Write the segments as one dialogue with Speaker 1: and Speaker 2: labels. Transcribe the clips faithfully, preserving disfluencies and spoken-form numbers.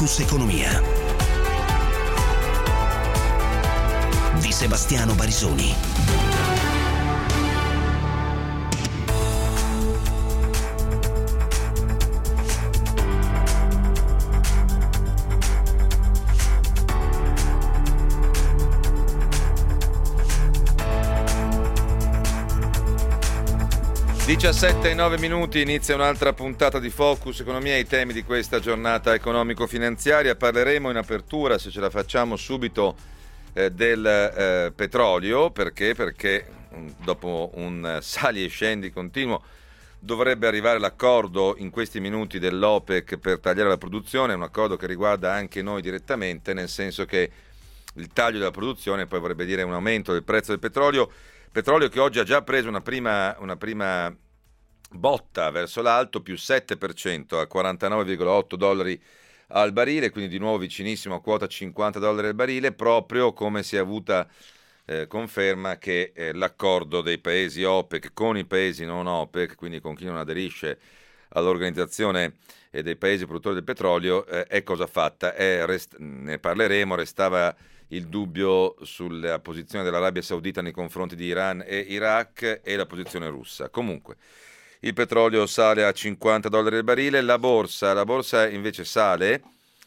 Speaker 1: Focus Economia di Sebastiano Barisoni.
Speaker 2: diciassette e nove minuti, inizia un'altra puntata di Focus Economia, i temi di questa giornata economico-finanziaria. Parleremo in apertura, se ce la facciamo subito, eh, del eh, petrolio. Perché? Perché dopo un sali e scendi continuo dovrebbe arrivare l'accordo in questi minuti dell'OPEC per tagliare la produzione, un accordo che riguarda anche noi direttamente, nel senso che il taglio della produzione poi vorrebbe dire un aumento del prezzo del petrolio. Petrolio che oggi ha già preso una prima, una prima botta verso l'alto, più sette per cento a quarantanove virgola otto dollari al barile, quindi di nuovo vicinissimo a quota cinquanta dollari al barile, proprio come si è avuta eh, conferma che eh, l'accordo dei paesi OPEC con i paesi non OPEC, quindi con chi non aderisce all'organizzazione eh, dei paesi produttori del petrolio, eh, è cosa fatta. È rest- ne parleremo, restava il dubbio sulla posizione dell'Arabia Saudita nei confronti di Iran e Iraq e la posizione russa. Comunque, il petrolio sale a cinquanta dollari al barile, la borsa, la borsa invece sale,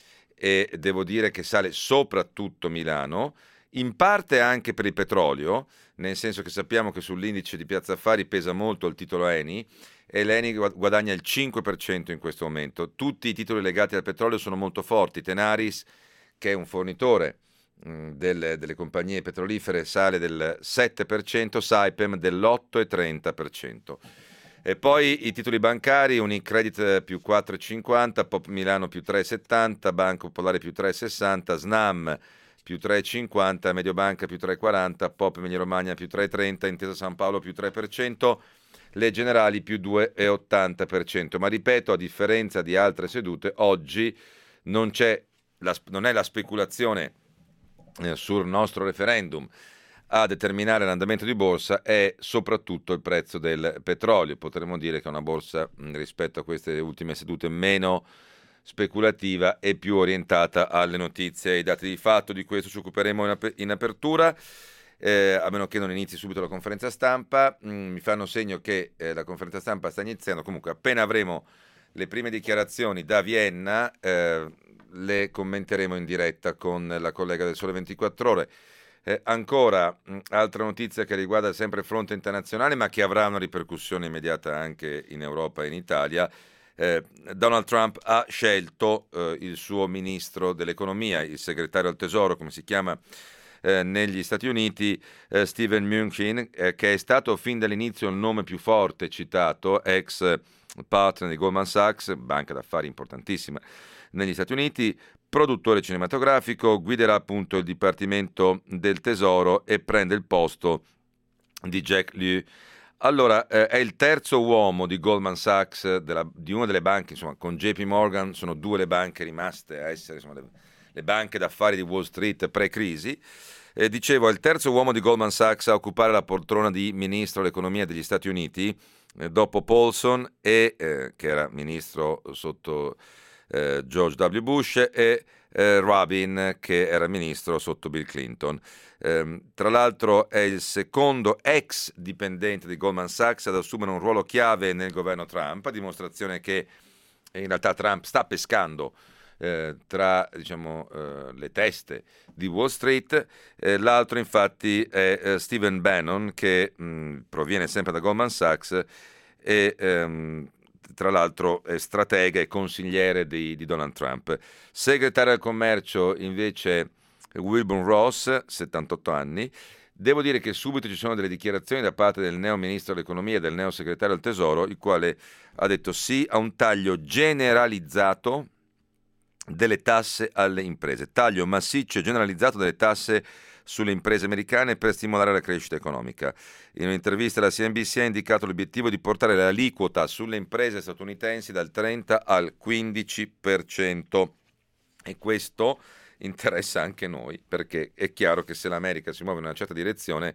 Speaker 2: e devo dire che sale soprattutto Milano, in parte anche per il petrolio, nel senso che sappiamo che sull'indice di Piazza Affari pesa molto il titolo Eni, e l'Eni guadagna il cinque per cento in questo momento. Tutti i titoli legati al petrolio sono molto forti. Tenaris, che è un fornitore Delle, delle compagnie petrolifere, sale del sette per cento, Saipem dell'otto virgola trenta per cento. E poi i titoli bancari: Unicredit più quattro virgola cinquanta, Pop Milano più tre virgola settanta, Banco Popolare più tre virgola sessanta, Snam più tre virgola cinquanta, Mediobanca più tre virgola quaranta, Pop Emilia Romagna più tre virgola trenta, Intesa San Paolo più tre per cento, le Generali più due virgola ottanta per cento. Ma ripeto, a differenza di altre sedute, oggi non c'è la, non è la speculazione sul nostro referendum a determinare l'andamento di borsa, è soprattutto il prezzo del petrolio. Potremmo dire che è una borsa, rispetto a queste ultime sedute, meno speculativa e più orientata alle notizie e ai dati di fatto. Di questo ci occuperemo in, ap- in apertura, eh, a meno che non inizi subito la conferenza stampa. Mm, mi fanno segno che eh, la conferenza stampa sta iniziando. Comunque, appena avremo le prime dichiarazioni da Vienna, eh, le commenteremo in diretta con la collega del Sole ventiquattro Ore. Eh, ancora, mh, altra notizia che riguarda sempre il fronte internazionale, ma che avrà una ripercussione immediata anche in Europa e in Italia. Eh, Donald Trump ha scelto eh, il suo ministro dell'economia, il segretario al tesoro, come si chiama eh, negli Stati Uniti, eh, Steven Mnuchin, eh, che è stato fin dall'inizio il nome più forte citato, ex partner di Goldman Sachs, banca d'affari importantissima negli Stati Uniti, produttore cinematografico, guiderà appunto il Dipartimento del Tesoro e prende il posto di Jack Lew. Allora, eh, è il terzo uomo di Goldman Sachs, della, di una delle banche, insomma, con J P Morgan sono due le banche rimaste a essere, insomma, le, le banche d'affari di Wall Street pre-crisi. Eh, dicevo, è il terzo uomo di Goldman Sachs a occupare la poltrona di ministro dell'economia degli Stati Uniti, eh, dopo Paulson, e, eh, che era ministro sotto Eh, George W. Bush, e eh, Rabin, che era ministro sotto Bill Clinton. Eh, tra l'altro è il secondo ex dipendente di Goldman Sachs ad assumere un ruolo chiave nel governo Trump, a dimostrazione che in realtà Trump sta pescando eh, tra, diciamo, eh, le teste di Wall Street. Eh, l'altro infatti è eh, Stephen Bannon, che mh, proviene sempre da Goldman Sachs e ehm, tra l'altro è stratega e consigliere di, di Donald Trump. Segretario al commercio invece Wilbur Ross, settantotto anni. Devo dire che subito ci sono delle dichiarazioni da parte del neo ministro dell'economia e del neo segretario al tesoro, il quale ha detto sì a un taglio generalizzato delle tasse alle imprese, taglio massiccio e generalizzato delle tasse sulle imprese americane per stimolare la crescita economica. In un'intervista alla C N B C ha indicato l'obiettivo di portare l'aliquota sulle imprese statunitensi dal trenta al quindici per cento, e questo interessa anche noi, perché è chiaro che se l'America si muove in una certa direzione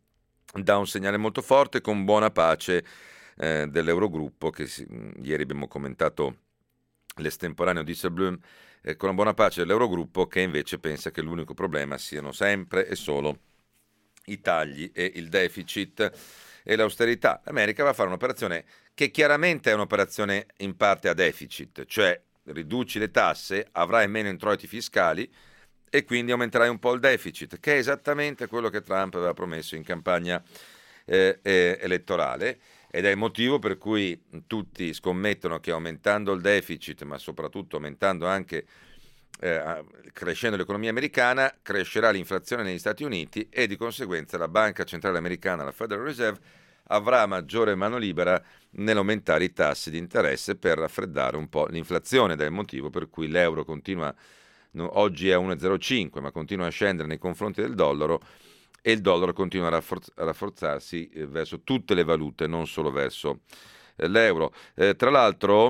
Speaker 2: dà un segnale molto forte, con buona pace eh, dell'Eurogruppo, che si, ieri abbiamo commentato l'estemporaneo Dijsselbloem, eh, con la buona pace dell'Eurogruppo, che invece pensa che l'unico problema siano sempre e solo i tagli e il deficit e l'austerità. L'America va a fare un'operazione che chiaramente è un'operazione in parte a deficit, cioè riduci le tasse, avrai meno introiti fiscali e quindi aumenterai un po' il deficit, che è esattamente quello che Trump aveva promesso in campagna eh, eh, elettorale, ed è il motivo per cui tutti scommettono che aumentando il deficit, ma soprattutto aumentando anche eh, crescendo l'economia americana, crescerà l'inflazione negli Stati Uniti e di conseguenza la Banca Centrale Americana, la Federal Reserve, avrà maggiore mano libera nell'aumentare i tassi di interesse per raffreddare un po' l'inflazione, ed è il motivo per cui l'euro continua, no, oggi è a uno virgola zero cinque, ma continua a scendere nei confronti del dollaro, e il dollaro continua a, rafforz- a rafforzarsi eh, verso tutte le valute, non solo verso eh, l'euro. Eh, tra l'altro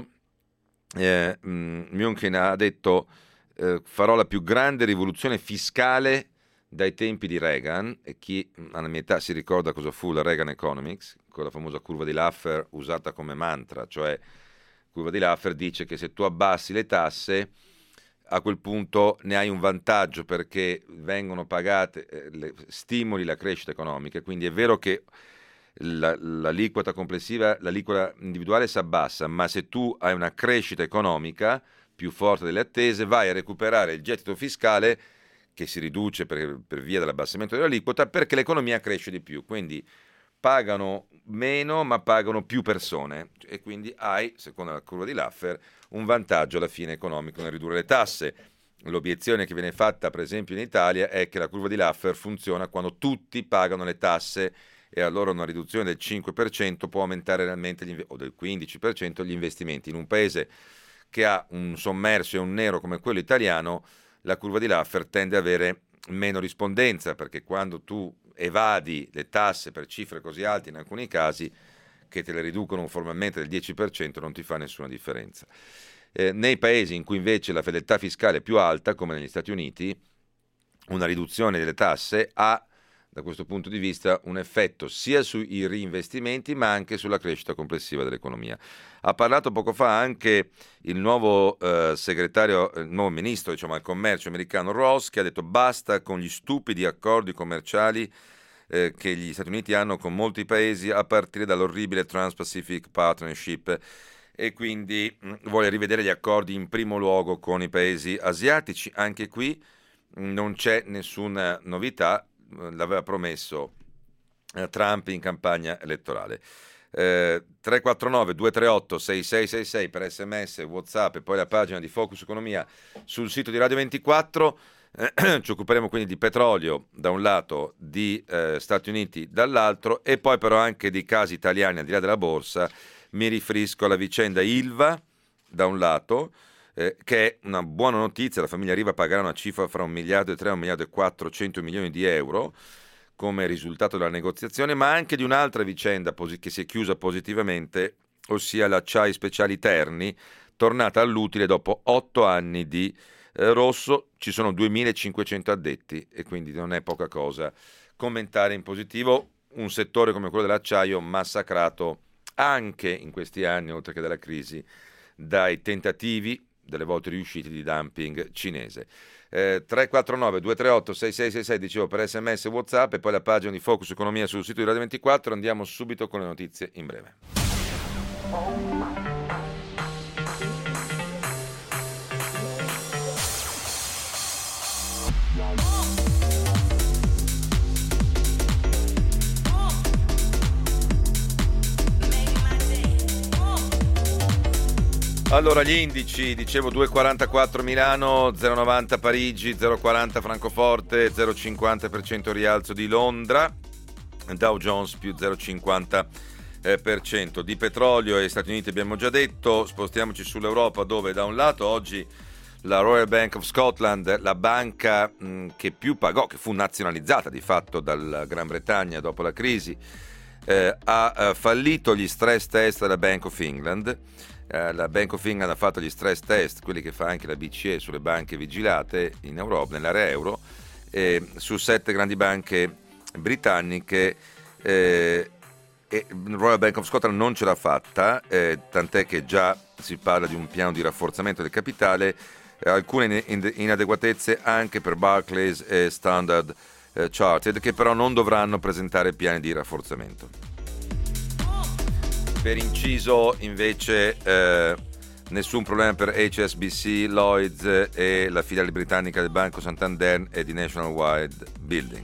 Speaker 2: eh, Mnuchin ha detto eh, farò la più grande rivoluzione fiscale dai tempi di Reagan, e chi alla mia età si ricorda cosa fu la Reagan Economics, quella famosa curva di Laffer usata come mantra, cioè curva di Laffer dice che se tu abbassi le tasse a quel punto ne hai un vantaggio perché vengono pagate, eh, le, stimoli la crescita economica, quindi è vero che la, l'aliquota complessiva, l'aliquota individuale si abbassa, ma se tu hai una crescita economica più forte delle attese vai a recuperare il gettito fiscale che si riduce per, per via dell'abbassamento dell'aliquota, perché l'economia cresce di più, quindi pagano meno ma pagano più persone, e quindi hai, secondo la curva di Laffer, un vantaggio alla fine economico nel ridurre le tasse. L'obiezione che viene fatta per esempio in Italia è che la curva di Laffer funziona quando tutti pagano le tasse, e allora una riduzione del cinque per cento può aumentare realmente gli, o del quindici per cento gli investimenti. In un paese che ha un sommerso e un nero come quello italiano, la curva di Laffer tende ad avere meno rispondenza, perché quando tu evadi le tasse per cifre così alte, in alcuni casi che te le riducono formalmente del dieci per cento, non ti fa nessuna differenza. Eh, nei paesi in cui invece la fedeltà fiscale è più alta, come negli Stati Uniti, una riduzione delle tasse ha, da questo punto di vista, un effetto sia sui reinvestimenti ma anche sulla crescita complessiva dell'economia. Ha parlato poco fa anche il nuovo eh, segretario, il nuovo ministro diciamo, al commercio americano Ross, che ha detto basta con gli stupidi accordi commerciali eh, che gli Stati Uniti hanno con molti paesi, a partire dall'orribile Trans-Pacific Partnership, e quindi mh, vuole rivedere gli accordi in primo luogo con i paesi asiatici. Anche qui mh, non c'è nessuna novità, l'aveva promesso eh, Trump in campagna elettorale. Eh, tre quattro nove due tre otto sei sei sei sei per sms, WhatsApp e poi la pagina di Focus Economia sul sito di Radio ventiquattro. Eh, ci occuperemo quindi di petrolio da un lato, di eh, Stati Uniti dall'altro, e poi però anche di casi italiani al di là della borsa. Mi riferisco alla vicenda Ilva da un lato, Eh, che è una buona notizia. La famiglia Riva pagherà una cifra fra un miliardo e tre e un miliardo e quattrocento milioni di euro come risultato della negoziazione, ma anche di un'altra vicenda posi- che si è chiusa positivamente, ossia la Acciai Speciali Terni, tornata all'utile dopo otto anni di eh, rosso. Ci sono duemilacinquecento addetti e quindi non è poca cosa commentare in positivo un settore come quello dell'acciaio massacrato anche in questi anni, oltre che dalla crisi, dai tentativi, delle volte riusciti, di dumping cinese. Eh, tre quattro nove due tre otto sei sei sei sei, dicevo, per sms e WhatsApp, e poi la pagina di Focus Economia sul sito di Radio ventiquattro. Andiamo subito con le notizie in breve. Allora, gli indici, dicevo, due virgola quarantaquattro Milano, zero virgola novanta Parigi, zero virgola quaranta Francoforte, zero virgola cinquanta per cento rialzo di Londra, Dow Jones più zero virgola cinquanta per cento. Di petrolio e Stati Uniti abbiamo già detto. Spostiamoci sull'Europa, dove da un lato oggi la Royal Bank of Scotland, la banca mh, che più pagò, che fu nazionalizzata di fatto dalla Gran Bretagna dopo la crisi, eh, ha eh, fallito gli stress test della Bank of England. Uh, la Bank of England ha fatto gli stress test, quelli che fa anche la B C E sulle banche vigilate in Europa, nell'area euro, eh, su sette grandi banche britanniche, eh, e Royal Bank of Scotland non ce l'ha fatta, eh, tant'è che già si parla di un piano di rafforzamento del capitale, eh, alcune inadeguatezze anche per Barclays e Standard eh, Chartered, che però non dovranno presentare piani di rafforzamento. Per inciso invece eh, nessun problema per H S B C, Lloyds e la filiale britannica del Banco Santander e di Nationwide Building.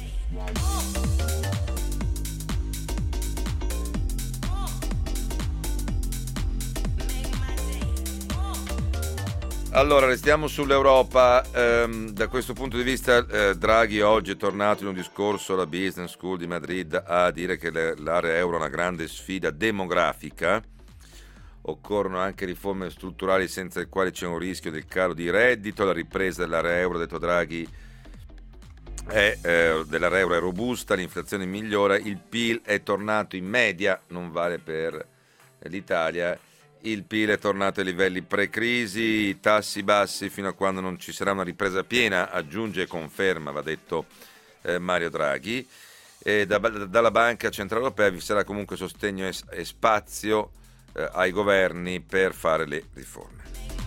Speaker 2: Allora, restiamo sull'Europa. Ehm, da questo punto di vista eh, Draghi oggi è tornato in un discorso alla Business School di Madrid a dire che le, l'area euro è una grande sfida demografica. Occorrono anche riforme strutturali senza le quali c'è un rischio del calo di reddito. La ripresa dell'area euro, ha detto Draghi, è, eh, dell'area euro è robusta, l'inflazione migliora, il P I L è tornato in media, non vale per l'Italia. Il P I L è tornato ai livelli pre-crisi, tassi bassi fino a quando non ci sarà una ripresa piena, aggiunge e conferma, va detto eh, Mario Draghi. E da, dalla Banca Centrale Europea vi sarà comunque sostegno e, e spazio eh, ai governi per fare le riforme.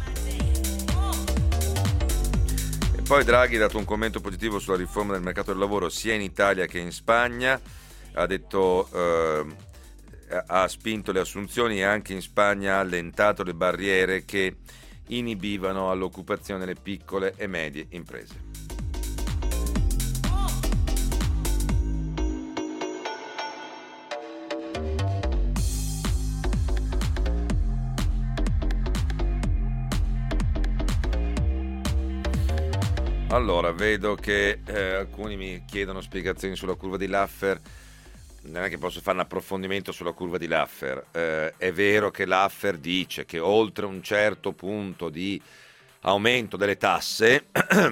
Speaker 2: E poi Draghi ha dato un commento positivo sulla riforma del mercato del lavoro sia in Italia che in Spagna, ha detto... Eh, ha spinto le assunzioni e anche in Spagna ha allentato le barriere che inibivano all'occupazione delle piccole e medie imprese. Allora, vedo che eh, alcuni mi chiedono spiegazioni sulla curva di Laffer. Non è che posso fare un approfondimento sulla curva di Laffer. Eh, è vero che Laffer dice che oltre un certo punto di aumento delle tasse,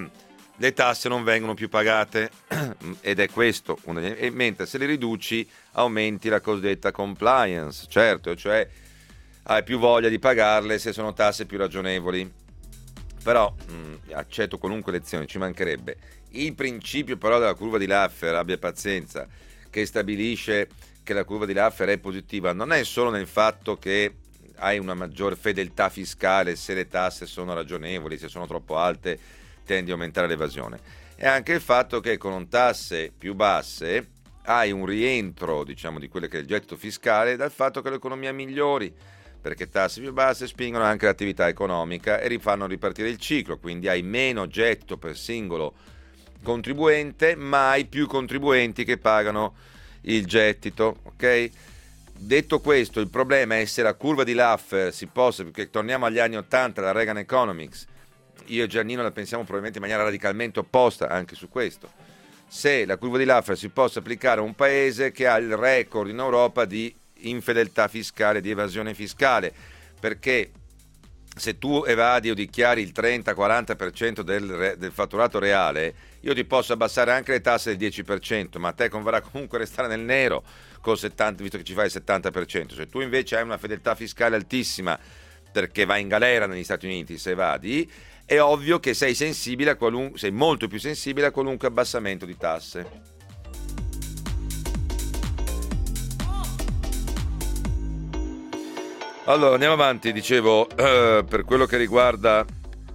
Speaker 2: le tasse non vengono più pagate, ed è questo, una, e mentre se le riduci aumenti la cosiddetta compliance, certo, cioè hai più voglia di pagarle se sono tasse più ragionevoli. Però mh, accetto qualunque lezione, ci mancherebbe. Il principio però della curva di Laffer, abbia pazienza, che stabilisce che la curva di Laffer è positiva, non è solo nel fatto che hai una maggiore fedeltà fiscale se le tasse sono ragionevoli, se sono troppo alte tendi a aumentare l'evasione, è anche il fatto che con tasse più basse hai un rientro, diciamo, di quello che è il gettito fiscale dal fatto che l'economia migliori, perché tasse più basse spingono anche l'attività economica e rifanno ripartire il ciclo, quindi hai meno gettito per singolo contribuente, ma hai più contribuenti che pagano il gettito, ok? Detto questo, il problema è se la curva di Laffer si possa, perché torniamo agli anni ottanta, la Reagan Economics, io e Giannino la pensiamo probabilmente in maniera radicalmente opposta anche su questo, se la curva di Laffer si possa applicare a un paese che ha il record in Europa di infedeltà fiscale, di evasione fiscale, perché se tu evadi o dichiari il trenta-quaranta per cento del, del fatturato reale, io ti posso abbassare anche le tasse del dieci per cento, ma a te converrà comunque restare nel nero col settanta, visto che ci fai il settanta per cento. Se tu invece hai una fedeltà fiscale altissima perché vai in galera negli Stati Uniti se evadi, è ovvio che sei sensibile a qualunque, sei molto più sensibile a qualunque abbassamento di tasse. Allora, andiamo avanti, dicevo, eh, per quello che riguarda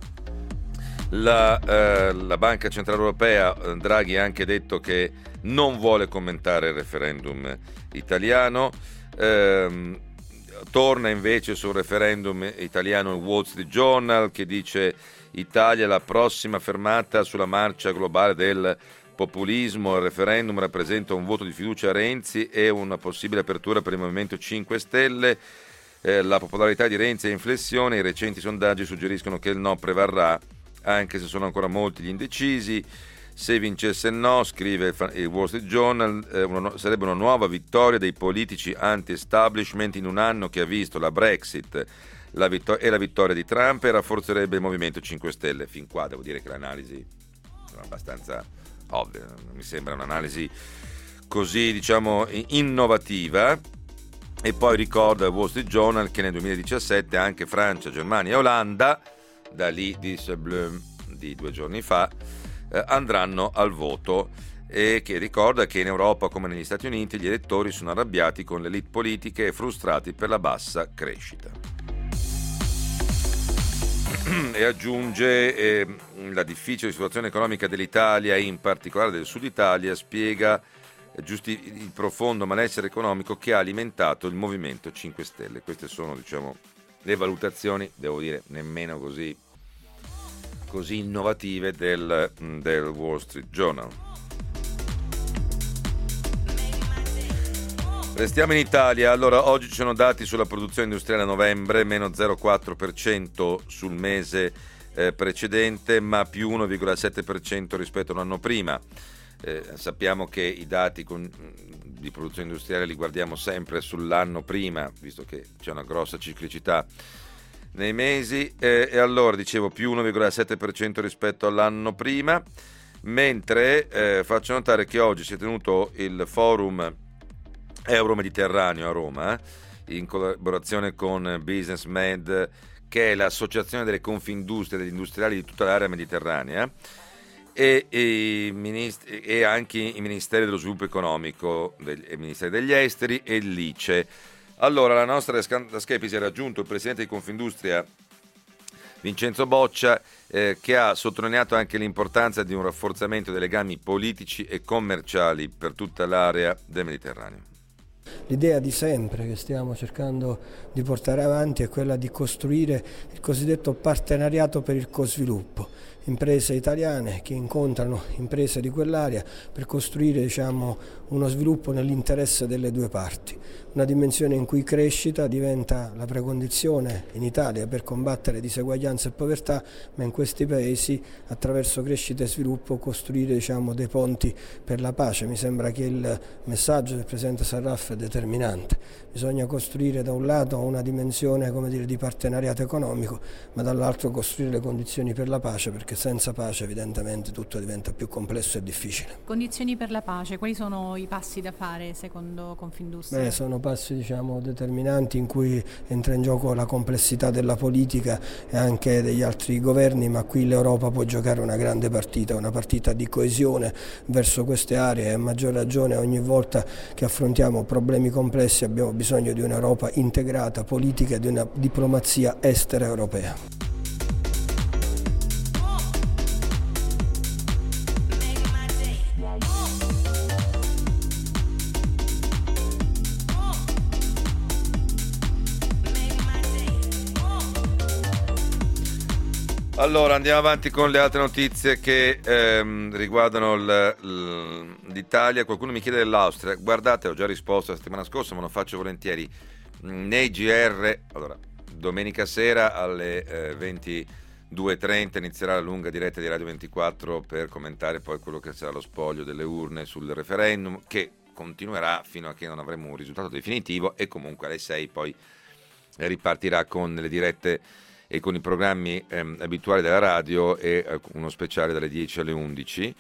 Speaker 2: la, eh, la Banca Centrale Europea, Draghi ha anche detto che non vuole commentare il referendum italiano, eh, torna invece sul referendum italiano il Wall Street Journal che dice Italia la prossima fermata sulla marcia globale del populismo, il referendum rappresenta un voto di fiducia a Renzi e una possibile apertura per il Movimento cinque Stelle. Eh, la popolarità di Renzi è in flessione, i recenti sondaggi suggeriscono che il no prevarrà, anche se sono ancora molti gli indecisi. Se vincesse il no, scrive il Wall Street Journal, eh, una, sarebbe una nuova vittoria dei politici anti-establishment in un anno che ha visto la Brexit la vittor- e la vittoria di Trump e rafforzerebbe il Movimento cinque Stelle. Fin qua devo dire che l'analisi è abbastanza ovvia, non mi sembra un'analisi così, diciamo, innovativa. E poi ricorda il Wall Street Journal che nel duemiladiciassette anche Francia, Germania e Olanda, da lì di Blum di due giorni fa, eh, andranno al voto. e che ricorda che in Europa come negli Stati Uniti gli elettori sono arrabbiati con le elite politiche e frustrati per la bassa crescita. E aggiunge eh, la difficile situazione economica dell'Italia e in particolare del Sud Italia spiega eh, giusti- il profondo malessere economico che ha alimentato il Movimento cinque Stelle. Queste sono, diciamo, le valutazioni, devo dire, nemmeno così, così innovative del, del Wall Street Journal. Restiamo in Italia. Allora, oggi ci sono dati sulla produzione industriale a novembre, meno zero virgola quattro per cento sul mese eh, precedente, ma più uno virgola sette per cento rispetto all'anno prima. Eh, sappiamo che i dati con, di produzione industriale li guardiamo sempre sull'anno prima, visto che c'è una grossa ciclicità nei mesi, eh, e allora dicevo più uno virgola sette per cento rispetto all'anno prima, mentre eh, faccio notare che oggi si è tenuto il forum Euro-Mediterraneo a Roma, in collaborazione con Business Med, che è l'associazione delle confindustrie e degli industriali di tutta l'area mediterranea, e, e, ministri, e anche i ministeri dello sviluppo economico, i ministeri degli esteri e l'I C E. Allora, la nostra Schepisi ha raggiunto il presidente di Confindustria Vincenzo Boccia, eh, che ha sottolineato anche l'importanza di un rafforzamento dei legami politici e commerciali per tutta l'area del Mediterraneo.
Speaker 3: L'idea di sempre che stiamo cercando di portare avanti è quella di costruire il cosiddetto partenariato per il co-sviluppo, imprese italiane che incontrano imprese di quell'area per costruire, diciamo, uno sviluppo nell'interesse delle due parti, una dimensione in cui crescita diventa la precondizione in Italia per combattere diseguaglianza e povertà, ma in questi paesi attraverso crescita e sviluppo costruire, diciamo, dei ponti per la pace. Mi sembra che il messaggio del Presidente Sarraf è determinante. Bisogna costruire da un lato una dimensione, come dire, di partenariato economico, ma dall'altro costruire le condizioni per la pace, perché senza pace evidentemente tutto diventa più complesso e difficile.
Speaker 4: Condizioni per la pace, quali sono i passi da fare secondo Confindustria?
Speaker 3: Beh, sono passi, diciamo, determinanti in cui entra in gioco la complessità della politica e anche degli altri governi, ma qui l'Europa può giocare una grande partita, una partita di coesione verso queste aree, e a maggior ragione ogni volta che affrontiamo problemi complessi abbiamo bisogno di un'Europa integrata, politica e di una diplomazia estera europea.
Speaker 2: Allora, andiamo avanti con le altre notizie che ehm, riguardano l, l, l'Italia. Qualcuno mi chiede dell'Austria. Guardate, ho già risposto la settimana scorsa, ma lo faccio volentieri. Nei G R, allora, domenica sera alle eh, ventidue e trenta inizierà la lunga diretta di Radio ventiquattro per commentare poi quello che sarà lo spoglio delle urne sul referendum, che continuerà fino a che non avremo un risultato definitivo, e comunque alle sei poi ripartirà con le dirette e con i programmi ehm, abituali della radio, e eh, uno speciale dalle dieci alle undici.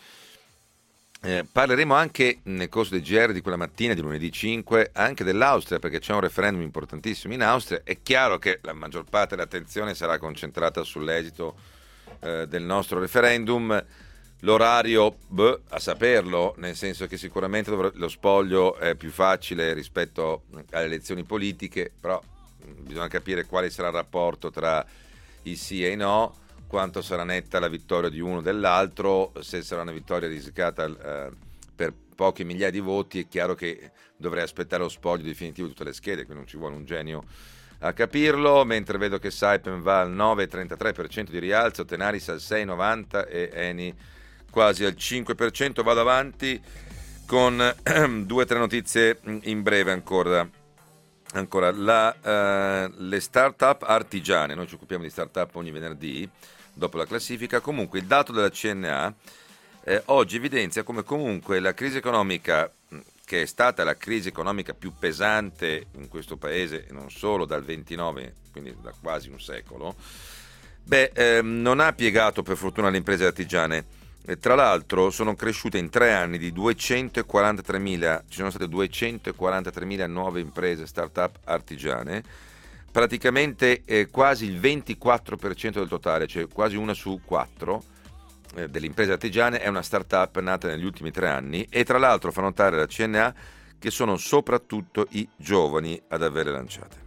Speaker 2: Eh, parleremo anche nel corso dei G R di quella mattina di lunedì cinque anche dell'Austria, perché c'è un referendum importantissimo in Austria. È chiaro che la maggior parte dell'attenzione sarà concentrata sull'esito eh, del nostro referendum. L'orario, beh, a saperlo, nel senso che sicuramente dovr- lo spoglio è più facile rispetto alle elezioni politiche, però bisogna capire quale sarà il rapporto tra i sì e i no, quanto sarà netta la vittoria di uno o dell'altro. Se sarà una vittoria risicata eh, per poche migliaia di voti, è chiaro che dovrei aspettare lo spoglio definitivo di tutte le schede, quindi non ci vuole un genio a capirlo. Mentre vedo che Saipem va al nove virgola trentatré per cento di rialzo, Tenaris al sei virgola novanta e Eni quasi al cinque per cento. Vado avanti con due o tre notizie in breve ancora. Ancora, la, uh, le start-up artigiane, noi ci occupiamo di start-up ogni venerdì, dopo la classifica. Comunque il dato della C N A eh, oggi evidenzia come comunque la crisi economica, che è stata la crisi economica più pesante in questo paese, e non solo dal ventinove, quindi da quasi un secolo, beh, eh, non ha piegato per fortuna le imprese artigiane. E tra l'altro sono cresciute in tre anni di duecentoquarantatremila, ci sono state duecentoquarantatremila nuove imprese start-up artigiane, praticamente eh, quasi il ventiquattro per cento del totale, cioè quasi una su quattro, eh, delle imprese artigiane è una start-up nata negli ultimi tre anni e tra l'altro fa notare la C N A che sono soprattutto i giovani ad averle lanciate.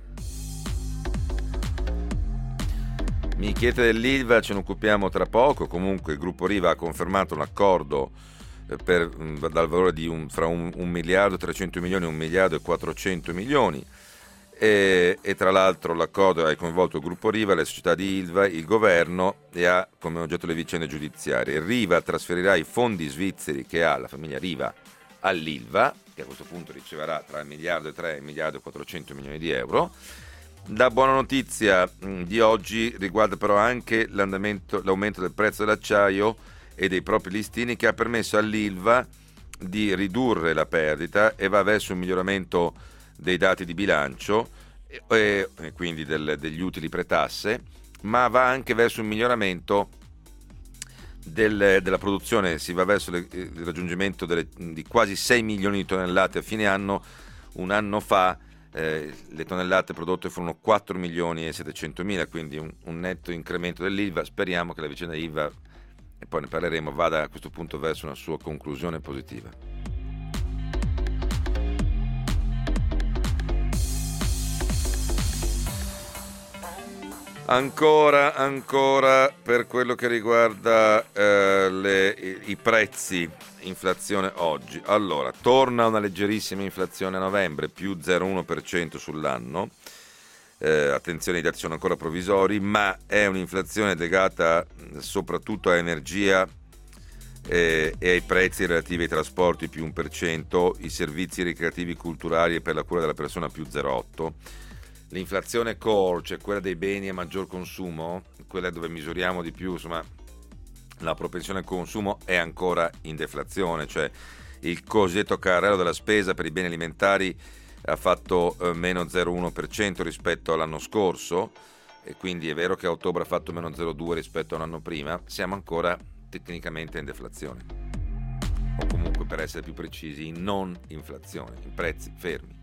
Speaker 2: Mi chiedete dell'Ilva, ce ne occupiamo tra poco. Comunque il gruppo Riva ha confermato un accordo per, dal valore di un, fra un, un miliardo e trecento milioni e un miliardo e quattrocento milioni e, e tra l'altro l'accordo ha coinvolto il gruppo Riva, le società di Ilva, il governo e ha come oggetto le vicende giudiziarie. Riva trasferirà i fondi svizzeri che ha la famiglia Riva all'Ilva, che a questo punto riceverà tra il miliardo e tre e il miliardo e quattrocento milioni di euro. La buona notizia mh, di oggi riguarda però anche l'andamento, l'aumento del prezzo dell'acciaio e dei propri listini, che ha permesso all'Ilva di ridurre la perdita e va verso un miglioramento dei dati di bilancio e, e quindi del, degli utili pretasse, ma va anche verso un miglioramento del, della produzione. Si va verso le, il raggiungimento delle, di quasi sei milioni di tonnellate a fine anno. Un anno fa Eh, le tonnellate prodotte furono quattro milioni e settecentomila, quindi un, un netto incremento dell'Ilva. Speriamo che la vicenda Ilva, e poi ne parleremo, vada a questo punto verso una sua conclusione positiva. Ancora, ancora per quello che riguarda eh, le, i, i prezzi, inflazione oggi. Allora, torna una leggerissima inflazione a novembre, più zero virgola uno per cento sull'anno. Eh, attenzione, i dati sono ancora provvisori, ma è un'inflazione legata soprattutto a energia eh, e ai prezzi relativi ai trasporti, più uno per cento, i servizi ricreativi, culturali e per la cura della persona, più zero virgola otto per cento. L'inflazione core, cioè quella dei beni a maggior consumo, quella dove misuriamo di più, insomma, la propensione al consumo, è ancora in deflazione, cioè il cosiddetto carrello della spesa per i beni alimentari ha fatto eh, meno zero virgola uno per cento rispetto all'anno scorso, e quindi è vero che a ottobre ha fatto meno zero virgola due per cento rispetto a un anno prima. Siamo ancora tecnicamente in deflazione, o comunque, per essere più precisi, in non inflazione, in prezzi fermi.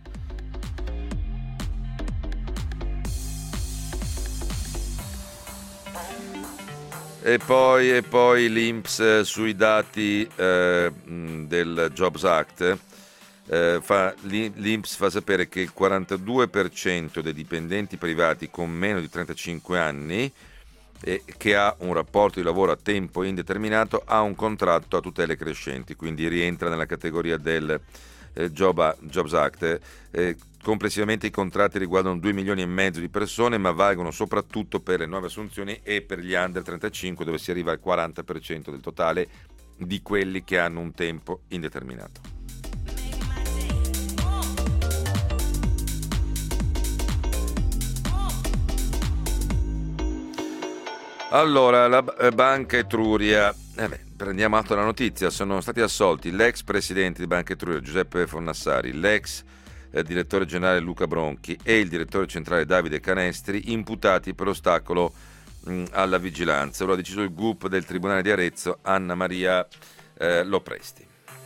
Speaker 2: E poi, e poi l'I N P S sui dati eh, del Jobs Act. Eh, fa, l'I N P S fa sapere che il quarantadue per cento dei dipendenti privati con meno di trentacinque anni e che ha un rapporto di lavoro a tempo indeterminato ha un contratto a tutele crescenti, quindi rientra nella categoria del eh, Job, Jobs Act. Eh, complessivamente i contratti riguardano due milioni e mezzo di persone, ma valgono soprattutto per le nuove assunzioni e per gli under trentacinque, dove si arriva al quaranta per cento del totale di quelli che hanno un tempo indeterminato. Allora, la Banca Etruria, eh beh, prendiamo atto della notizia, sono stati assolti l'ex presidente di Banca Etruria Giuseppe Fornassari, l'ex eh, direttore generale Luca Bronchi e il direttore centrale Davide Canestri, imputati per ostacolo mh, alla vigilanza. Lo ha deciso il G U P del Tribunale di Arezzo, Anna Maria eh, Lopresti.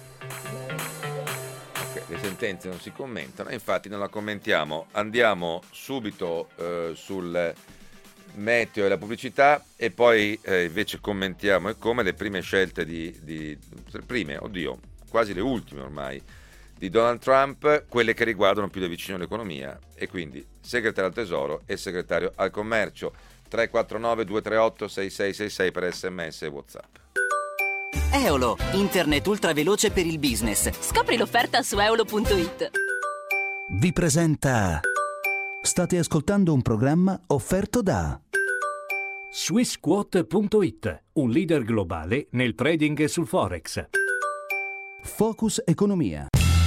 Speaker 2: Okay, le sentenze non si commentano, infatti non la commentiamo. Andiamo subito eh, sul meteo e la pubblicità e poi eh, invece commentiamo e come le prime scelte di, di prime, oddio, quasi le ultime ormai, di Donald Trump, quelle che riguardano più da vicino l'economia, e quindi segretario al Tesoro e segretario al Commercio. Tre quattro nove due tre otto sei sei sei sei per sms e WhatsApp.
Speaker 5: Eolo, internet ultra veloce per il business.
Speaker 6: Scopri l'offerta su eolo punto it.
Speaker 1: Vi presenta... State ascoltando un programma offerto da
Speaker 7: Swissquote punto it, un leader globale nel trading sul Forex.
Speaker 1: Focus Economia.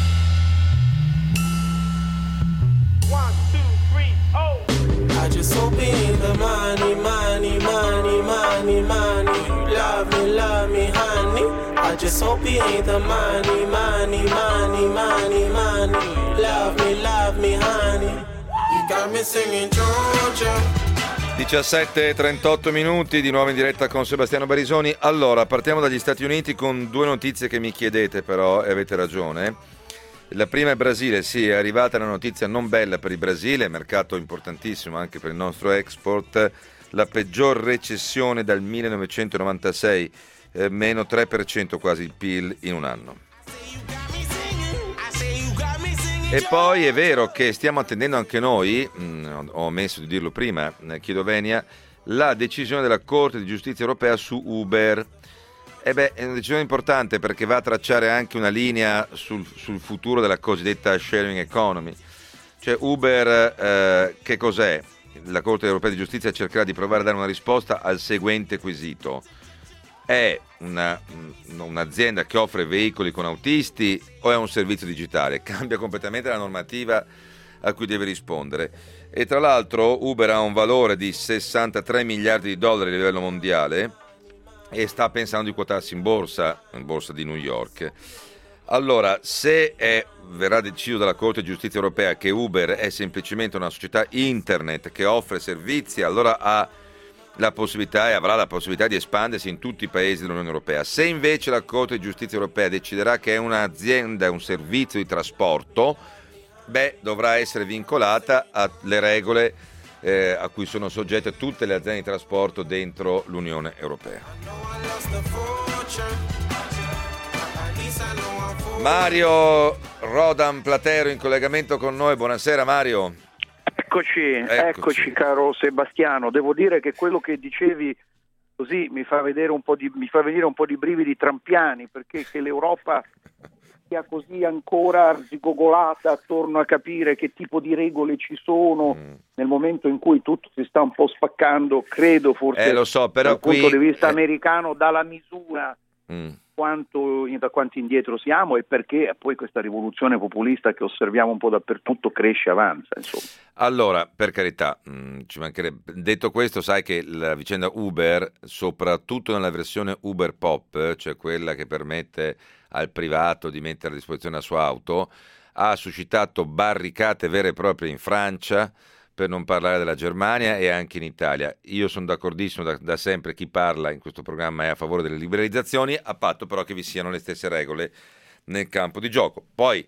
Speaker 8: I just hope it ain't the money, money, money, money, money. You love me, love me, honey. I just hope it ain't the money, money, money, money, money. You love me, love me, honey. You got me singing Georgia.
Speaker 2: diciassette e trentotto minuti, di nuovo in diretta con Sebastiano Barisoni. Allora, partiamo dagli Stati Uniti con due notizie che mi chiedete però, e avete ragione. La prima è Brasile, sì, è arrivata una notizia non bella per il Brasile, mercato importantissimo anche per il nostro export. La peggior recessione dal millenovecentonovantasei eh, meno tre per cento quasi il P I L in un anno. E poi è vero che stiamo attendendo anche noi, mh, ho omesso di dirlo prima, eh, chiedo venia, la decisione della Corte di Giustizia Europea su Uber. E beh, è una decisione importante perché va a tracciare anche una linea sul, sul futuro della cosiddetta sharing economy. Cioè Uber, eh, che cos'è? La Corte Europea di Giustizia cercherà di provare a dare una risposta al seguente quesito. È una, un'azienda che offre veicoli con autisti o è un servizio digitale? Cambia completamente la normativa a cui deve rispondere. E tra l'altro Uber ha un valore di sessantatré miliardi di dollari a livello mondiale e sta pensando di quotarsi in borsa, in borsa di New York. Allora, se è, verrà deciso dalla Corte di Giustizia Europea che Uber è semplicemente una società internet che offre servizi, allora ha la possibilità e avrà la possibilità di espandersi in tutti i paesi dell'Unione Europea. Se invece la Corte di Giustizia Europea deciderà che è un'azienda, un servizio di trasporto, beh, dovrà essere vincolata alle regole eh, a cui sono soggette tutte le aziende di trasporto dentro l'Unione Europea. Mario Rodan Platero in collegamento con noi. Buonasera Mario.
Speaker 9: Eccoci, eccoci, eccoci caro Sebastiano. Devo dire che quello che dicevi così mi fa vedere un po' di mi fa venire un po' di brividi trampiani, perché che l'Europa sia così ancora arzigogolata attorno a capire che tipo di regole ci sono mm. nel momento in cui tutto si sta un po' spaccando, credo forse
Speaker 2: eh, lo so, però
Speaker 9: dal
Speaker 2: qui,
Speaker 9: punto di vista
Speaker 2: eh...
Speaker 9: americano dalla misura mm. quanto, da quanto indietro siamo, e perché poi questa rivoluzione populista che osserviamo un po' dappertutto cresce e avanza, insomma.
Speaker 2: Allora, per carità, mh, ci mancherebbe. Detto questo, sai che la vicenda Uber, soprattutto nella versione Uber Pop, cioè quella che permette al privato di mettere a disposizione la sua auto, ha suscitato barricate vere e proprie in Francia, per non parlare della Germania, e anche in Italia. Io sono d'accordissimo da, da sempre, chi parla in questo programma è a favore delle liberalizzazioni, a patto però che vi siano le stesse regole nel campo di gioco. Poi,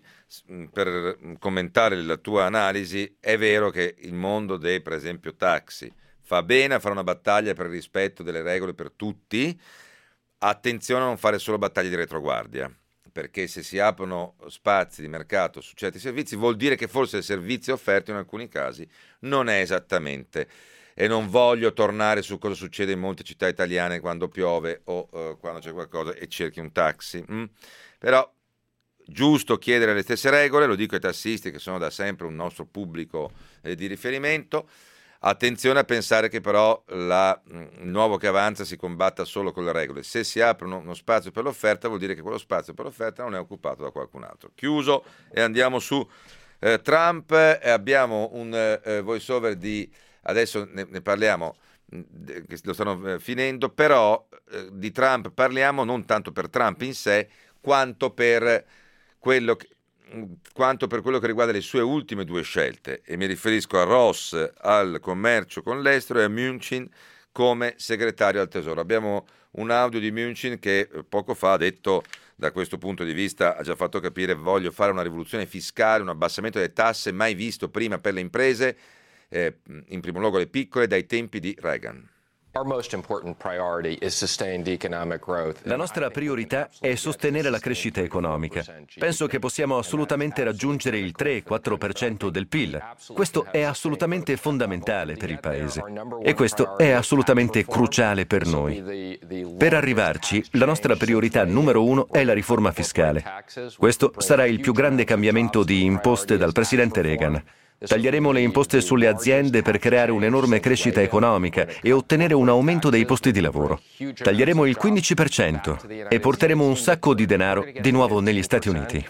Speaker 2: per commentare la tua analisi, è vero che il mondo dei, per esempio, taxi fa bene a fare una battaglia per il rispetto delle regole per tutti. Attenzione a non fare solo battaglie di retroguardia, perché se si aprono spazi di mercato su certi servizi vuol dire che forse il servizio offerto in alcuni casi non è esattamente, e non voglio tornare su cosa succede in molte città italiane quando piove o uh, quando c'è qualcosa e cerchi un taxi, mm? Però giusto chiedere le stesse regole, lo dico ai tassisti che sono da sempre un nostro pubblico eh, di riferimento. Attenzione a pensare che però la, il nuovo che avanza si combatta solo con le regole. Se si apre uno, uno spazio per l'offerta, vuol dire che quello spazio per l'offerta non è occupato da qualcun altro. Chiuso, e andiamo su eh, Trump. Eh, abbiamo un eh, voice over di, adesso ne, ne parliamo, eh, che lo stanno eh, finendo, però eh, di Trump parliamo non tanto per Trump in sé, quanto per quello che quanto per quello che riguarda le sue ultime due scelte, e mi riferisco a Ross al commercio con l'estero e a Mnuchin come segretario al tesoro. Abbiamo un audio di Mnuchin che poco fa ha detto, da questo punto di vista ha già fatto capire: voglio fare una rivoluzione fiscale, un abbassamento delle tasse mai visto prima per le imprese, eh, in primo luogo le piccole, dai tempi di Reagan.
Speaker 10: La nostra priorità è sostenere la crescita economica. Penso che possiamo assolutamente raggiungere il tre quattro per cento del P I L. Questo è assolutamente fondamentale per il Paese e questo è assolutamente cruciale per noi. Per arrivarci, la nostra priorità numero uno è la riforma fiscale. Questo sarà il più grande cambiamento di imposte dal presidente Reagan. Taglieremo le imposte sulle aziende per creare un'enorme crescita economica e ottenere un aumento dei posti di lavoro. Taglieremo il quindici per cento e porteremo un sacco di denaro di nuovo negli Stati Uniti.